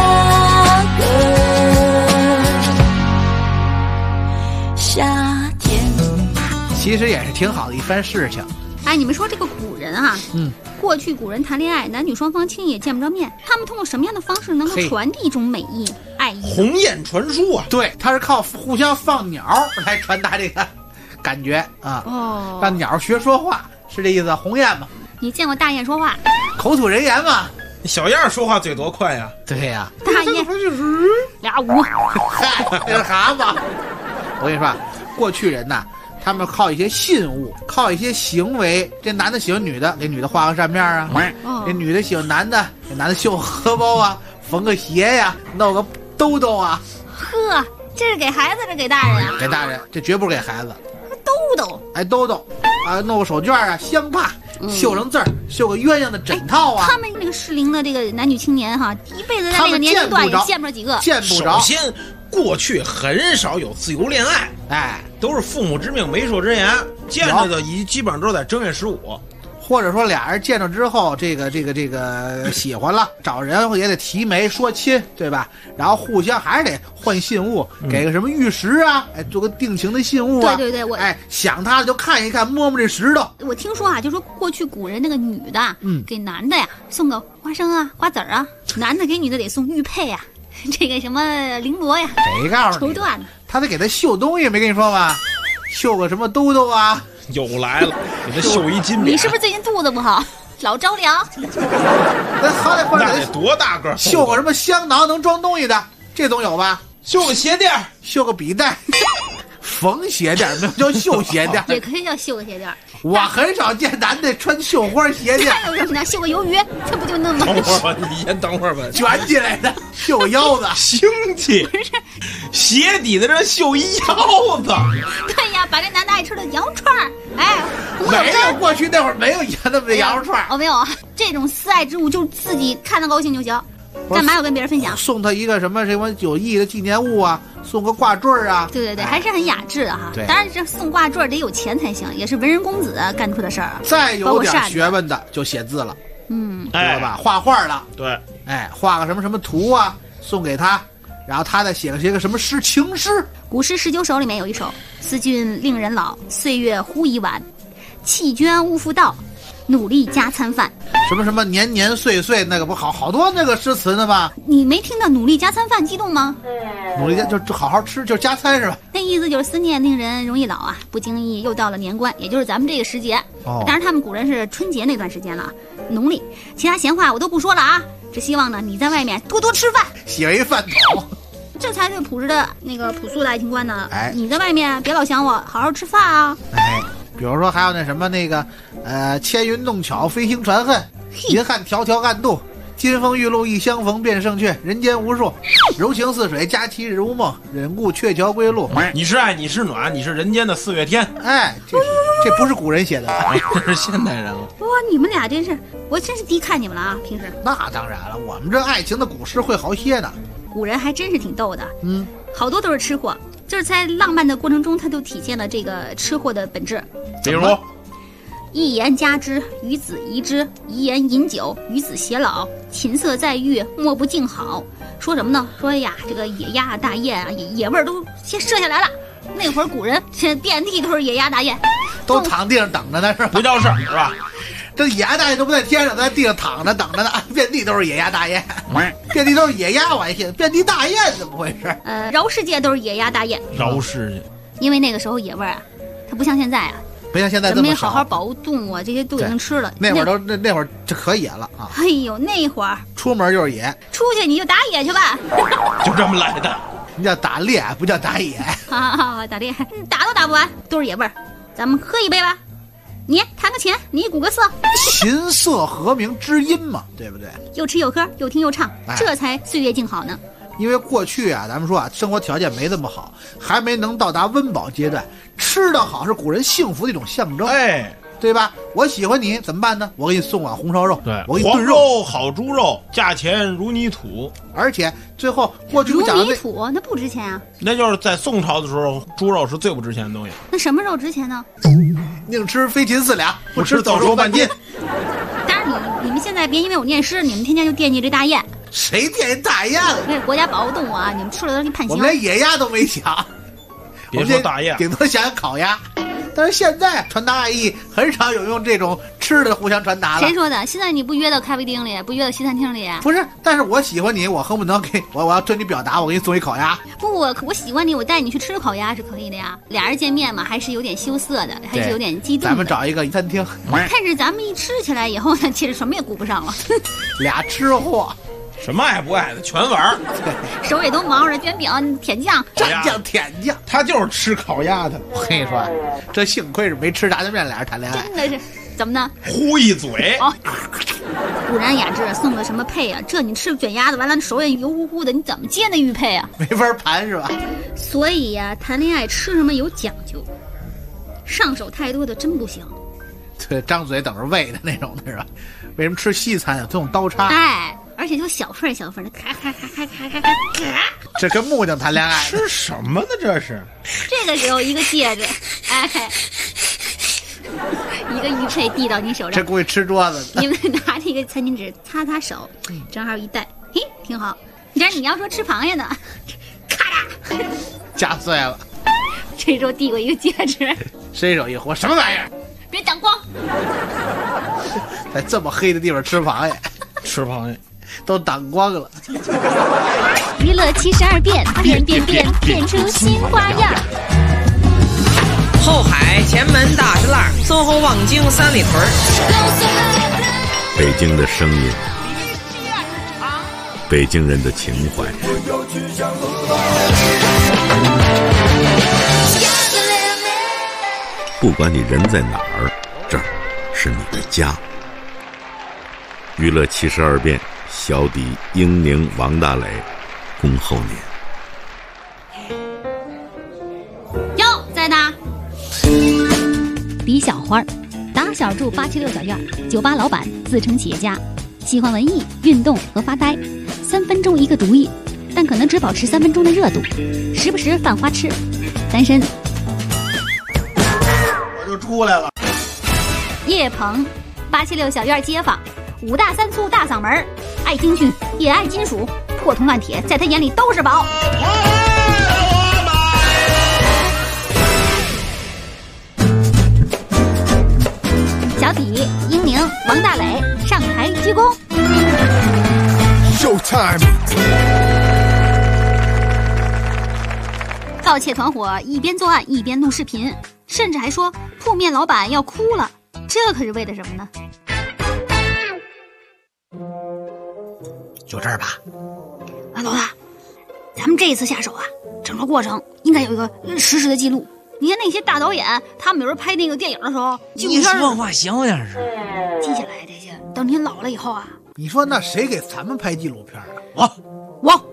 个夏天。 其实也是挺好的一番事情。 哎，你们说这个古人啊，过去古人谈恋爱，男女双方轻易也见不着面，他们通过什么样的方式能够传递一种美意、爱意思。 鸿雁传书啊， 对，他是靠互相放鸟来传达这个感觉啊。 哦， 让鸟学说话是这意思。鸿雁嘛， 你见过大雁说话？ 口吐人言嘛。 小燕说话嘴多快呀！ 对呀， 大雁就是俩舞， 嗨，这是蛤蟆。我跟你说，过去人呐，他们靠一些信物，靠一些行为。这男的喜欢女的，给女的画个扇面啊；这女的喜欢男的，给男的绣荷包啊，缝个鞋呀，弄个兜兜啊。 呵，这是给孩子，这给大人啊？ 给大人，这绝不是给孩子。 兜兜， 哎，兜兜啊，弄个手绢啊，香帕。绣上字儿，绣个鸳鸯的枕套啊！ 他们那个适龄的这个男女青年哈，一辈子在那个年龄段也见不着几个。 见不着。 首先，过去很少有自由恋爱， 哎， 都是父母之命，媒妁之言。见着的基本上都是在正月15， 或者说俩人见着之后，这个喜欢了，找人也得提媒说亲，对吧？然后互相还是得换信物，给个什么玉石啊，哎，做个定情的信物啊。 对对对，我哎想他了就看一看，摸摸这石头。 我听说啊，就说过去古人那个女的，给男的呀送个花生啊、瓜子儿啊，男的给女的得送玉佩啊，这个什么绫罗呀， 谁告诉你？ 绸缎， 他得给他绣东西，没跟你说吗？绣个什么兜兜啊。 又来了，给他绣一金匾。 你是不是最近肚子不好，老着凉？ 那好歹那得多大个？ 绣个什么香囊能装东西的，这总有吧？ 绣个鞋垫， 绣个笔袋，缝鞋垫，没有叫绣鞋垫， 也可以叫绣个鞋垫。 我很少见男的穿绣花鞋垫。 还有什么呢？绣个鱿鱼，这不就那么？ 等会儿吧，你先等会儿吧。 卷起来的，绣个腰子， 兴气。不是，鞋底子这绣一腰子。 对呀，把这男的爱吃的羊肉串儿，哎， 没有过去那会儿没有那么羊肉串儿。 哦，没有啊，这种私爱之物就自己看得高兴就行。干嘛要跟别人分享？ 送他一个什么有意义的纪念物啊，送个挂坠啊。 对对对，还是很雅致的哈。 对， 当然这送挂坠得有钱才行，也是文人公子干出的事儿。 再有点学问的就写字了，知道吧？画画了， 对， 哎，画个什么图啊，送给他，然后他再写个什么诗，情诗。 古诗19首里面有一首：思君令人老，岁月忽已晚，弃捐勿复道。努力加餐饭， 什么年年岁岁，那个不好多那个诗词呢吗？ 你没听到努力加餐饭激动吗？ 努力就好好吃，就是加餐是吧？ 那意思就是思念令人容易老啊，不经意又到了年关，也就是咱们这个时节。当然他们古人是春节那段时间了，农历。其他闲话我都不说了啊，只希望呢你在外面多多吃饭， 洗了一饭桶。 这才是朴实的那个朴素的爱情观呢。 哎， 你在外面别老想我，好好吃饭啊。 哎。比如说还有那什么千云弄巧飞星传恨，银汉迢迢暗度，金风玉露一相逢便胜却，人间无数，柔情似水佳期日无梦，忍顾鹊桥归路。 你是爱，你是暖，你是人间的4月天。 哎，这不是古人写的， 这是现代人了。 哇，你们俩真是，我真是低看你们了啊！平时那当然了，我们这爱情的古诗会好些呢。 古人还真是挺逗的，好多都是吃货。就是在浪漫的过程中，它都体现了这个吃货的本质。 比如， 一言加之，与子宜之；一言饮酒，与子偕老。琴瑟在御，莫不静好。说什么呢？说呀，这个野鸭大雁啊，野味儿都先射下来了。那会儿古人这遍地都是野鸭大雁， 都躺地上等着呢，是吧？ 不叫事儿，是吧？ 这野鸭大雁都不在天上，在地上躺着等着呢，遍地都是野鸭大雁，遍地都是野鸭，我还信，遍地大雁怎么回事？ 饶世界都是野鸭大雁， 饶世界， 因为那个时候野味啊，它不像现在啊， 不像现在这么少， 没好好保护动物啊，这些都已经吃了。 那会儿那会儿就可野了啊！ 哎呦，那会儿出门就是野， 出去你就打野去吧， 就这么来的。 你叫打猎，不叫打野啊！打猎打都打不完，都是野味儿，咱们喝一杯吧。你谈个钱，你鼓个瑟， 琴瑟和鸣知音嘛，对不对？ 又吃又喝，又听又唱，这才岁月静好呢。 因为过去啊，咱们说啊，生活条件没那么好，还没能到达温饱阶段，吃得好是古人幸福的一种象征， 哎， 对吧？我喜欢你怎么办呢？我给你送碗红烧肉， 对， 我给你炖肉，好猪肉，价钱如泥土， 而且最后过去讲如泥土那不值钱啊。 那就是在宋朝的时候，猪肉是最不值钱的东西。 那什么肉值钱呢？ 宁吃飞禽4两，不吃走兽半斤。 当然你们现在别因为我念诗，你们天天就惦记这大雁。 谁惦记大雁了？ 这国家保护动物啊，你们吃了都是判刑。 我们连野鸭都没想， 别说大雁， 顶多想想烤鸭。但是现在传达爱意，很少有用这种吃的互相传达了。 谁说的？现在你不约到咖啡厅里，不约到西餐厅里？ 不是，但是我喜欢你，我恨不能我要对你表达，我给你送一烤鸭。 不，我喜欢你，我带你去吃烤鸭是可以的呀。俩人见面嘛，还是有点羞涩的，还是有点激动的。 咱们找一个餐厅。 但是咱们一吃起来以后呢，其实什么也顾不上了。 俩吃货。 什么爱不爱的全玩， 手也都忙着卷饼、舔酱、 蘸酱、舔酱， 他就是吃烤鸭的。 我跟你说，这幸亏是没吃炸酱面，俩人谈恋爱， 真的是怎么呢？ 呼一嘴。 哦，不然雅致送的什么配啊？这你吃卷鸭子完了，手也油乎乎的，你怎么接那玉佩啊？ 没法盘是吧？ 所以呀，谈恋爱吃什么有讲究，上手太多的真不行。 对，张嘴等着喂的那种的是吧？为什么吃西餐有这种刀叉？ 哎。而且就小份小份的，咔咔咔咔咔咔咔， 这跟木匠谈恋爱吃什么呢？这是。 这个时候一个戒指，哎，一个玉佩递到你手上， 这估计吃桌子。 你们拿这个餐巾纸擦擦手，正好一戴，嘿，挺好。你要说吃螃蟹呢，咔啦， 夹碎了。 这时候递过一个戒指， 伸手一活，什么玩意儿？ 别挡光。 在这么黑的地方吃螃蟹， 吃螃蟹。 都挡光了。 娱乐72变，变出新花样。 后海、前门、大石栏、淞沪、望京、三里屯。 北京的声音，北京人的情怀。不管你人在哪儿，这儿是你的家。娱乐72变。小弟英宁王大磊，恭候您。 哟，在呢。李小花，打小住876小院，酒吧老板，自称企业家，喜欢文艺、运动和发呆，3分钟一个毒液，但可能只保持3分钟的热度，时不时犯花痴，单身。 我就出来了。 叶鹏，876小院街坊，5大3粗大嗓门。爱京剧也爱金属，破铜烂铁在他眼里都是宝。小底、英宁、王大磊上台鞠躬。 Showtime！ 盗窃团伙一边作案一边录视频，甚至还说铺面老板要哭了，这可是为了什么呢？ 就这儿吧。 老大，咱们这一次下手啊，整个过程应该有一个实时的记录。你看那些大导演，他们有时候拍那个电影的时候， 你说话小点声， 记下来这些，等你老了以后啊。 你说那谁给咱们拍纪录片啊？ 我，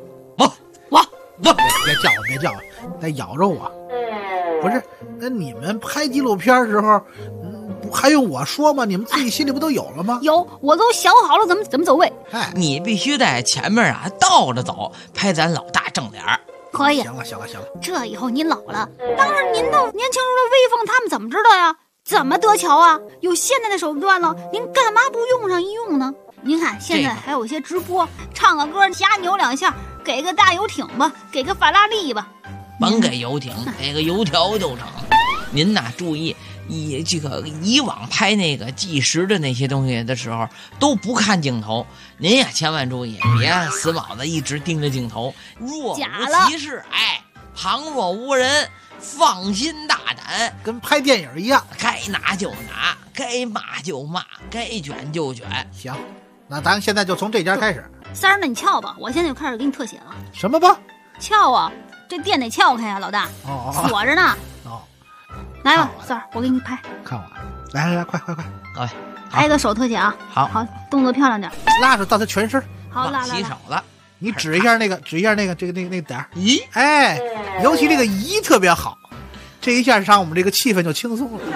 别叫我，再咬着我。不是，那你们拍纪录片时候，还用我说吗？你们自己心里不都有了吗？ 有，我都想好了怎么走位。 你必须在前面啊倒着走，拍咱老大正脸。 可以。 行了。 这以后您老了，当着您的年轻时的威风，他们怎么知道呀？怎么得瞧啊？有现在的手段了，您干嘛不用上一用呢？您看现在还有些直播，唱个歌瞎扭2下，给个大游艇吧，给个法拉利吧。 甭给游艇，给个油条就成。您呐注意，以往拍那个纪实的那些东西的时候都不看镜头，您呀千万注意，别死卯子一直盯着镜头，若无其事，旁若无人，放心大胆， 跟拍电影一样， 该拿就拿，该骂就骂，该卷就卷。 行，那咱现在就从这家开始。 三儿，那你撬吧，我现在就开始给你特写了。 什么吧？ 撬啊！这店得撬开呀，老大。锁着呢。来吧，三儿，我给你拍。 看我，来，快！ 来个手特写啊！好，动作漂亮点。 拉手到他全身。 好，拉。 洗手了。 你指一下那个这个点儿。咦，尤其这个咦特别好，这一下让我们这个气氛就轻松了。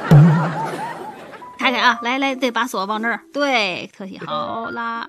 开啊！来，得把锁往这儿。对，特写好拉。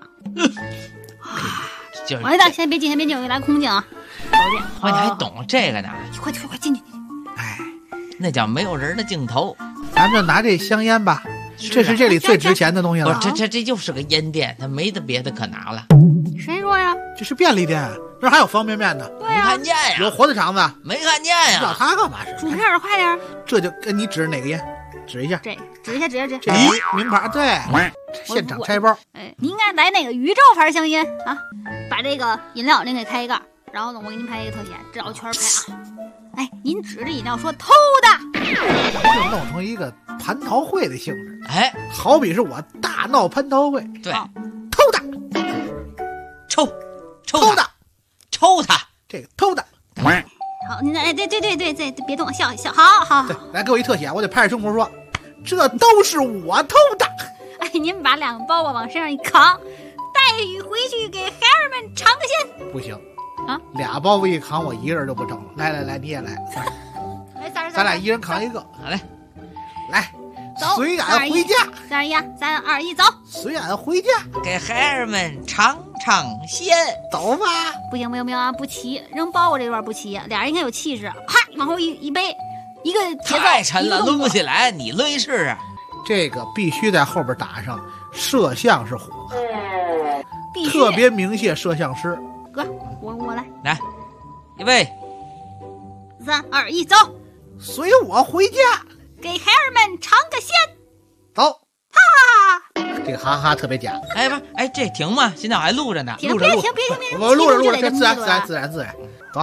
我的，先别进，我给来空镜啊。 你还懂这个呢？ 快进去！ 那叫没有人的镜头。 咱们就拿这香烟吧，这是这里最值钱的东西了。 这就是个烟店，它没得别的可拿了。 谁说呀？ 这是便利店，这还有方便面呢。 对呀， 没看见呀？ 有火腿肠子， 没看见呀？ 要它干嘛？ 薯片快点！ 这就跟你指哪个烟？ 指一下， 指一下。 这名牌对，现场拆包。 你应该来那个宇宙牌香烟啊，把这个饮料您给开一盖，然后呢，我给您拍一个特写，绕圈拍啊。您指着饮料说偷的， 就弄成一个蟠桃会的性质。好比是我大闹蟠桃会， 对， 偷的， 抽的， 抽他， 这个偷的。 好，你对，别动，笑，好。 对，来给我一特写，我得拍着胸脯说，这都是我偷的。 您把2个包包往身上一扛，带回去给孩儿们尝个鲜。 不行啊 ，2包袱一扛，我一个人就不整了。来，你也来，咱俩一人扛一个。 好嘞， 来， 走， 随俺回家。 3、2、1，走。 随俺回家， 给孩儿们尝尝鲜。 走吧。 不行啊，不齐，扔包袱这段不齐，俩人应该有气势。嗨，往后一背，一个节奏太沉了，抡不起来，你抡一试试。 这个必须在后边打上摄像是虎子， 必须特别鸣谢摄像师。 哥，我来，预备 ，3、2、1，走。 随我回家， 给孩儿们尝个鲜。 走。 哈， 这个哈哈特别假。 不，这停吗？现在我还录着呢。 别停， 我录着，这自然。走。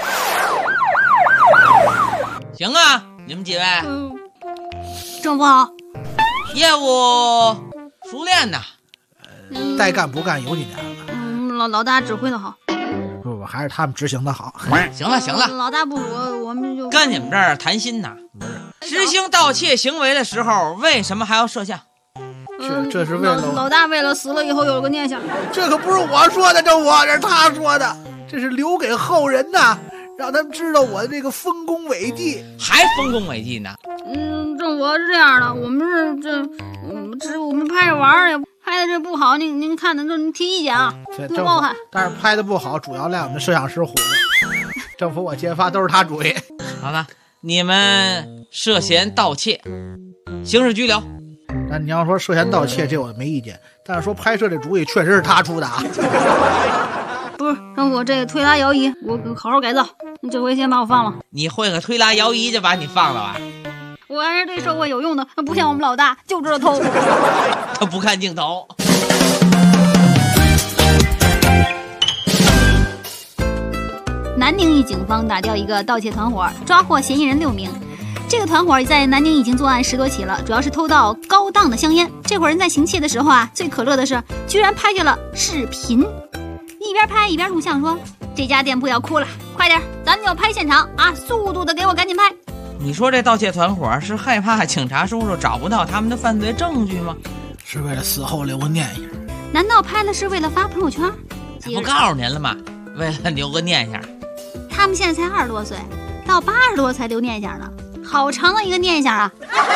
行啊，你们几位。 政府好。 业务熟练呐。 带干不干有几年了。 老大指挥的好。 不，还是他们执行的好。 行了， 老大不说，我们就跟你们这儿谈心呢。执行盗窃行为的时候，为什么还要摄像？ 这是为了老大为了死了以后有个念想。 这可不是我说的，这是他说的，这是留给后人的，让他们知道我的这个丰功伟绩。 还丰功伟绩呢？ 政府是这样的，我们我们拍着玩儿，拍的这不好，您看的就您提意见啊，多包涵。 但是拍的不好，主要赖我们摄像师虎子。政府我揭发都是他主意。 好了，你们涉嫌盗窃，刑事拘留。 但你要说涉嫌盗窃，这我没意见。但是说拍摄这主意确实是他出的啊。 不是，政府这个推拉摇移，我好好改造。你这回先把我放了。 你会个推拉摇移就把你放了吧？ 我还是对社会有用的，不像我们老大就知道偷。 他不看镜头。 南宁一警方打掉一个盗窃团伙，抓获嫌疑人6名。这个团伙在南宁已经作案10多起了，主要是偷盗高档的香烟。这伙人在行窃的时候啊，最可乐的是居然拍下了视频，一边拍一边录像说：“这家店铺要哭了，快点，咱们要拍现场啊，速度的给我赶紧拍。” 你说这盗窃团伙是害怕警察叔叔找不到他们的犯罪证据吗？ 是为了死后留个念想。 难道拍了是为了发朋友圈？ 不告诉您了吗？为了留个念想。 他们现在才20多岁，到80多才留念想呢，好长的一个念想啊！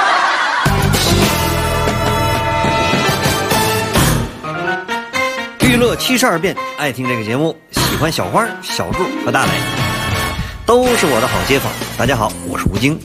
娱乐72变，爱听这个节目，喜欢小花、小柱和大磊，都是我的好街坊。大家好，我是吴京。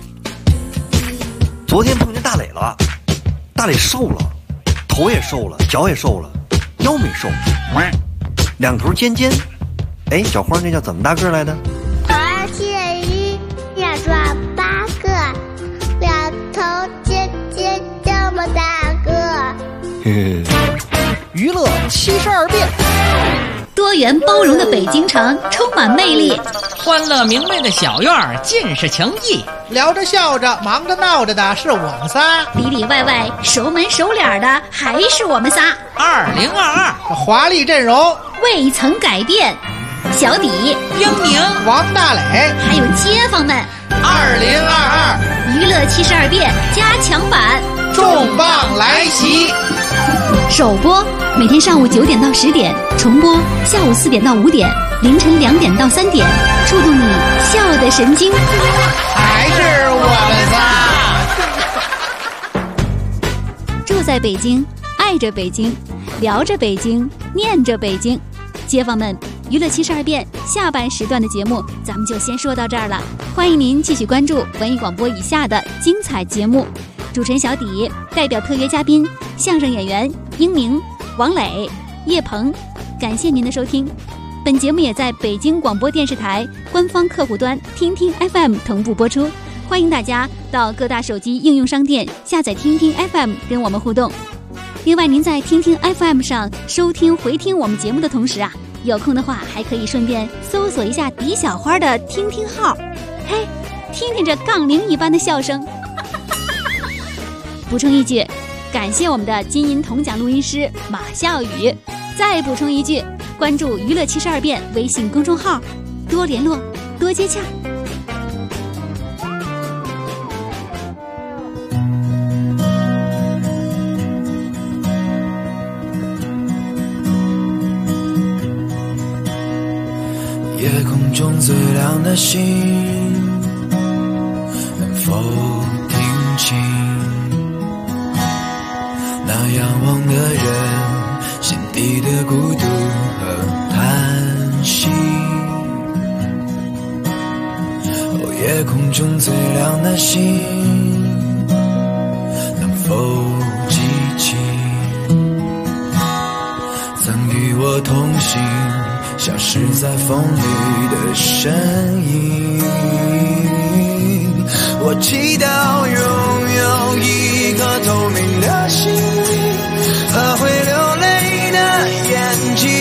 昨天碰见大磊了，大磊瘦了，头也瘦了，脚也瘦了，腰没瘦，2头尖尖。哎，小花那叫怎么大个来的 ？2切1要抓8个，2头尖尖这么大个。 娱乐72变， 多元包容的北京城充满魅力， 欢乐明媚的小院儿尽是情谊， 聊着笑着忙着闹着的是我们仨， 里里外外熟门熟脸的还是我们仨。 2022 华丽阵容未曾改变，小底、 英明、 王大磊， 还有街坊们。 2022 娱乐72变加强版重磅来袭， 首播每天上午9点到10点，重播下午4点到5点，凌晨2点到3点，触动你笑的神经。 还是我们仨。住在北京，爱着北京，聊着北京，念着北京。街坊们，娱乐72变下半时段的节目咱们就先说到这儿了，欢迎您继续关注文艺广播以下的精彩节目。主持人小底代表特约嘉宾相声演员英明、王磊、叶鹏，感谢您的收听。本节目也在北京广播电视台官方客户端听听 FM 同步播出， 欢迎大家到各大手机应用商店下载听听 FM 跟我们互动。另外，您在听听 FM 上收听回听我们节目的同时啊，有空的话还可以顺便搜索一下狄小花的听听号，嘿，听听这杠铃一般的笑声。补充一句，感谢我们的金银铜奖录音师马笑宇。再补充一句，关注娱乐72变微信公众号，多联络，多接洽。 夜空中最亮的星，能否听清那仰望的人心底的孤独和叹息？哦，夜空中最亮的星，能否记起曾与我同行消失在风里的身影？我祈祷拥有一颗透明的心灵和会流泪的眼睛，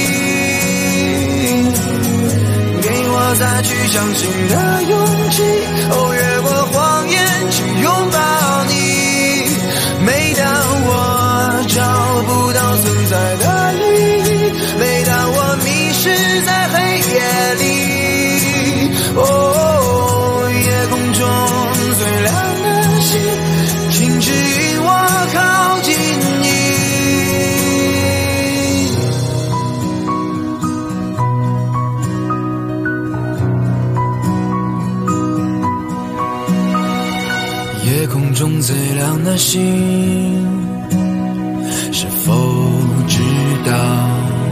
给我再去相信的勇气，哦，越过谎言去拥抱你。每当我找不到存在的意义，每当我迷失在黑夜里，哦，夜空中最亮的星，请指引我靠近你。夜空中最亮的星，是否知道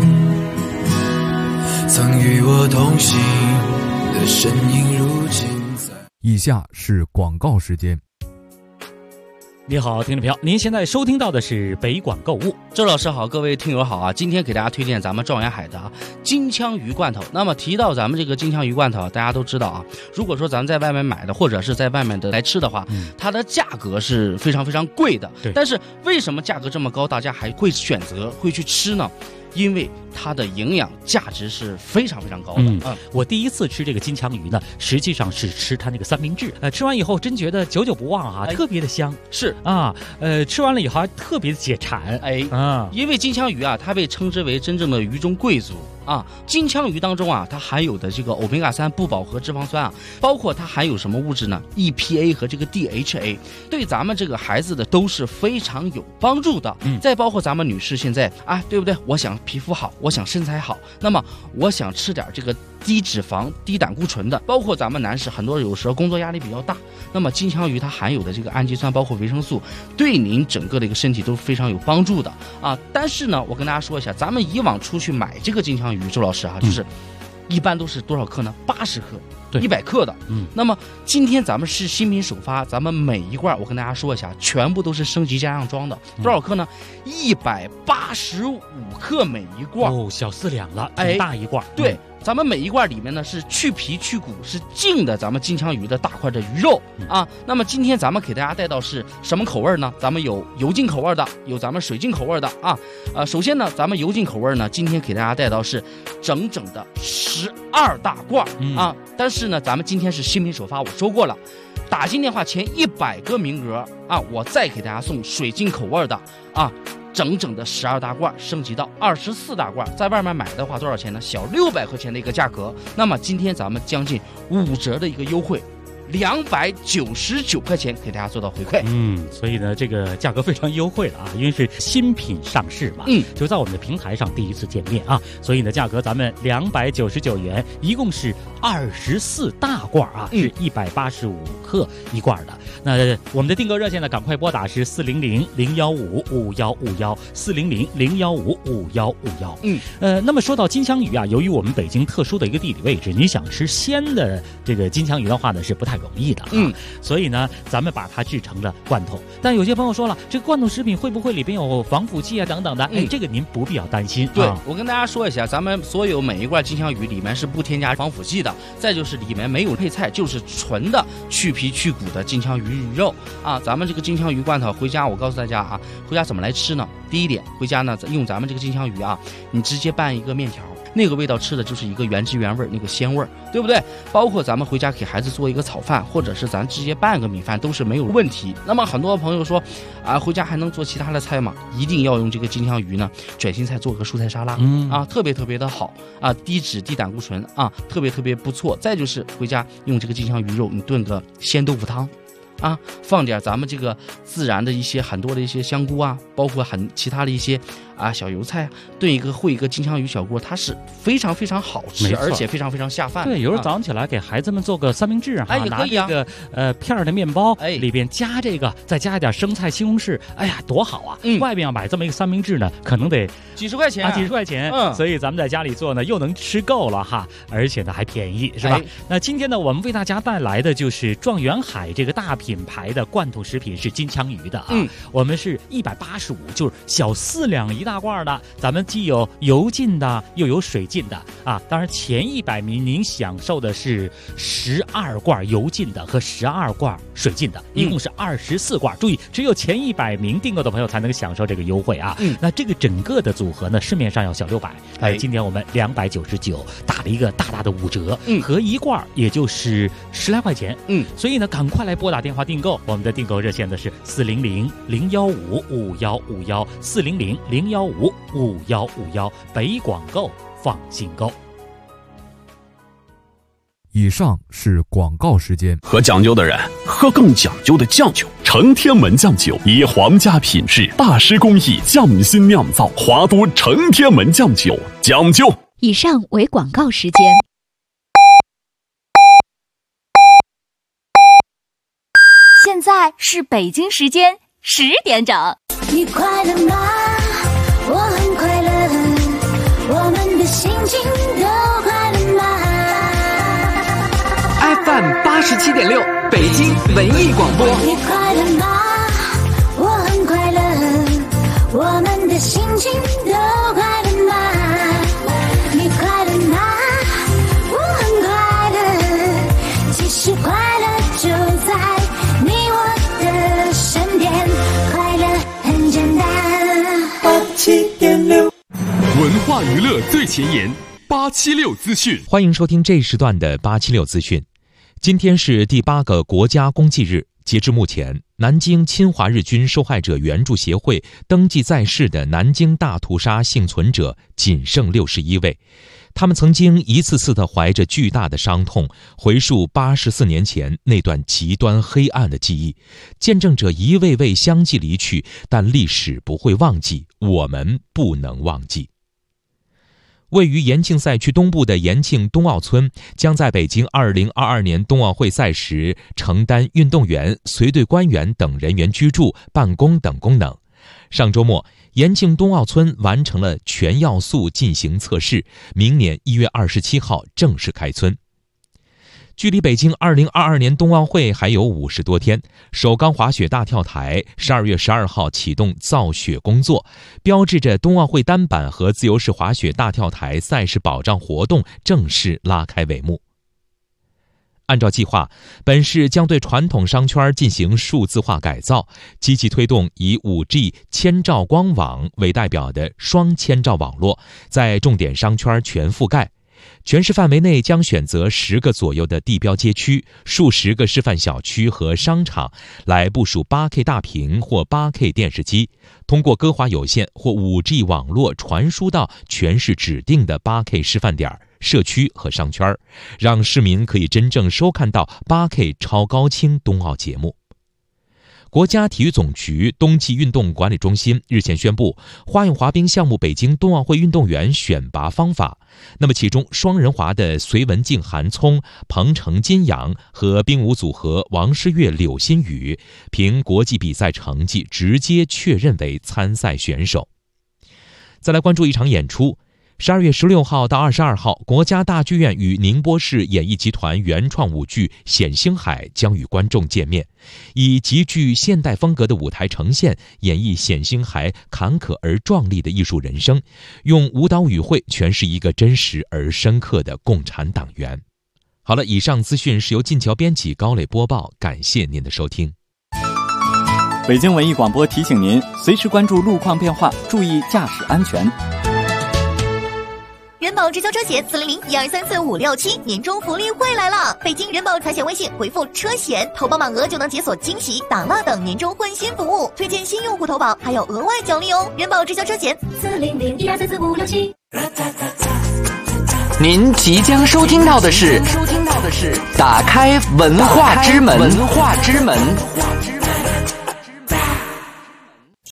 曾与我同行的身影如今在。 以下是广告时间。 你好，听众朋友，您现在收听到的是北广购物。 周老师好，各位听友好啊！今天给大家推荐咱们状元海的金枪鱼罐头。那么提到咱们这个金枪鱼罐头，大家都知道啊，如果说咱们在外面买的，或者是在外面的来吃的话，它的价格是非常非常贵的。但是为什么价格这么高，大家还会选择会去吃呢？因为它的营养价值是非常非常高的。 我第一次吃这个金枪鱼呢，实际上是吃它那个三明治。吃完以后真觉得久久不忘啊，特别的香。 是啊，吃完了以后还特别的解馋。 因为金枪鱼啊，它被称之为真正的鱼中贵族啊。金枪鱼当中啊，它含有的这个欧米伽3不饱和脂肪酸啊，包括它含有什么物质呢 ？EPA 和这个 DHA， 对咱们这个孩子的都是非常有帮助的。再包括咱们女士现在啊，对不对？我想皮肤好，我想身材好，那么我想吃点这个低脂肪、低胆固醇的。包括咱们男士，很多有时候工作压力比较大，那么金枪鱼它含有的这个氨基酸，包括维生素，对您整个的一个身体都非常有帮助的啊。但是呢，我跟大家说一下，咱们以往出去买这个金枪鱼，周老师啊，就是一般都是多少克呢？80克。100克的，那么今天咱们是新品首发，咱们每一罐我跟大家说一下，全部都是升级加上装的，多少克呢？185克每一罐， 哦，小4两了，挺大一罐。 对，咱们每一罐里面呢是去皮去骨，是净的咱们金枪鱼的大块的鱼肉啊。那么今天咱们给大家带到是什么口味呢？咱们有油浸口味的，有咱们水浸口味的啊。首先呢，咱们油浸口味呢，今天给大家带到是整整的12大罐啊。但是呢，咱们今天是新品首发，我说过了，打进电话前100个名额啊，我再给大家送水浸口味的啊。整整的12大罐升级到24大罐，在外面买的话多少钱呢？小600块钱的一个价格。那么今天咱们将近5折的一个优惠，299块钱给大家做到回馈。 所以呢，这个价格非常优惠了啊，因为是新品上市嘛，就在我们的平台上第一次见面啊，所以呢，价格咱们299元，一共是24大罐啊，是185克一罐的。那我们的订购热线呢，赶快拨打是400-015-5151，400-015-5151。那么说到金枪鱼啊，由于我们北京特殊的一个地理位置，你想吃鲜的这个金枪鱼的话呢，是不太容易的所以呢，咱们把它制成了罐头。但有些朋友说了，这个罐头食品会不会里边有防腐剂啊等等的？这个您不必要担心。 对，我跟大家说一下，咱们所有每一罐金枪鱼里面是不添加防腐剂的，再就是里面没有配菜，就是纯的去皮去骨的金枪鱼肉啊。咱们这个金枪鱼罐头回家，我告诉大家啊，回家怎么来吃呢？第一点，回家呢用咱们这个金枪鱼啊，你直接拌一个面条。那个味道吃的就是一个原汁原味，那个鲜味，对不对？包括咱们回家给孩子做一个炒饭，或者是咱直接拌个米饭都是没有问题。那么很多朋友说啊，回家还能做其他的菜吗？一定要用这个金枪鱼呢，卷心菜做个蔬菜沙拉啊，特别特别的好啊，低脂低胆固醇啊，特别特别不错。再就是回家用这个金枪鱼肉，你炖个鲜豆腐汤。啊，放点咱们这个自然的一些很多的一些香菇啊，包括其他的一些小油菜，炖一个烩一个金枪鱼小锅，它是非常非常好吃，而且非常非常下饭。 对，有时候早上起来给孩子们做个三明治也可以拿这个片的面包，里边加这个，再加一点生菜、西红柿，哎呀，多好啊！外边要买这么一个三明治呢，可能得几十块钱几十块钱。所以咱们在家里做呢，又能吃够了哈，而且呢还便宜，是吧？那今天呢，我们为大家带来的就是状元海这个大品牌的罐头食品是金枪鱼的啊。我们是185，就是小4两一大罐的。咱们既有油浸的，又有水浸的啊。当然前100名您享受的是12罐油浸的和12罐水浸的，一共是24罐。注意，只有前100名订购的朋友才能享受这个优惠啊。那这个整个的组合呢，市面上要小600，今天我们299打了一个大大的5折，合一罐也就是10来块钱。所以呢，赶快来拨打电话订购。我们的订购热线的是400-015-5151，400-015-5151，北广购，放心购。 以上是广告时间。 喝讲究的人喝更讲究的酱酒，承天门酱酒以皇家品质、大师工艺匠心酿造，华都承天门酱酒，讲究。 以上为广告时间。现在是北京时间10点整。 你快乐吗？我很快乐，我们的心情都快乐吗？ FM 87.6，北京文艺广播。 你快乐吗？我很快乐，我们的心情都快乐吗？你快乐吗？我很快乐，其实快乐就在你我的身边，快乐很简单。87.6， 文化娱乐最前沿，876资讯。欢迎收听这一时段的876资讯。今天是第8个国家公祭日，截至目前，南京侵华日军受害者援助协会登记在世的南京大屠杀幸存者仅剩61位。他们曾经一次次地怀着巨大的伤痛，回溯84年前那段极端黑暗的记忆，见证者一位位相继离去，但历史不会忘记，我们不能忘记。位于延庆赛区东部的延庆冬奥村将在北京2022年冬奥会赛时承担运动员、随队官员等人员居住、办公等功能。上周末，延庆冬奥村完成了全要素进行测试，明年1月27号正式开村。距离北京2022年冬奥会还有50多天，首钢滑雪大跳台12月12号启动造雪工作，标志着冬奥会单板和自由式滑雪大跳台赛事保障活动正式拉开帷幕。按照计划，本市将对传统商圈进行数字化改造，积极推动以 5G 千兆光网为代表的双千兆网络在重点商圈全覆盖。全市范围内将选择10个左右的地标街区、数十个示范小区和商场来部署 8K 大屏或 8K 电视机，通过歌华有线或 5G 网络传输到全市指定的 8K 示范点、社区和商圈，让市民可以真正收看到 8K 超高清冬奥节目。国家体育总局冬季运动管理中心日前宣布花样滑冰项目北京冬奥会运动员选拔方法。那么其中双人滑的隋文静、韩聪、彭程金阳和冰舞组合王诗玥、柳鑫宇凭国际比赛成绩直接确认为参赛选手。再来关注一场演出。 12月16号到22号，国家大剧院与宁波市演艺集团原创舞剧《冼星海》将与观众见面，以极具现代风格的舞台呈现，演绎冼星海坎坷而壮丽的艺术人生，用舞蹈语汇诠释一个真实而深刻的共产党员。好了，以上资讯是由晋桥编辑高磊播报，感谢您的收听。 北京文艺广播提醒您，随时关注路况变化，注意驾驶安全。 人保直销车险400-1234-567年终福利会来了！北京人保财险微信回复车险，投保满额就能解锁惊喜、打蜡等年终换新服务，推荐新用户投保还有额外奖励哦！人保直销车险400-1234-567。 您即将收听到的是打开文化之门。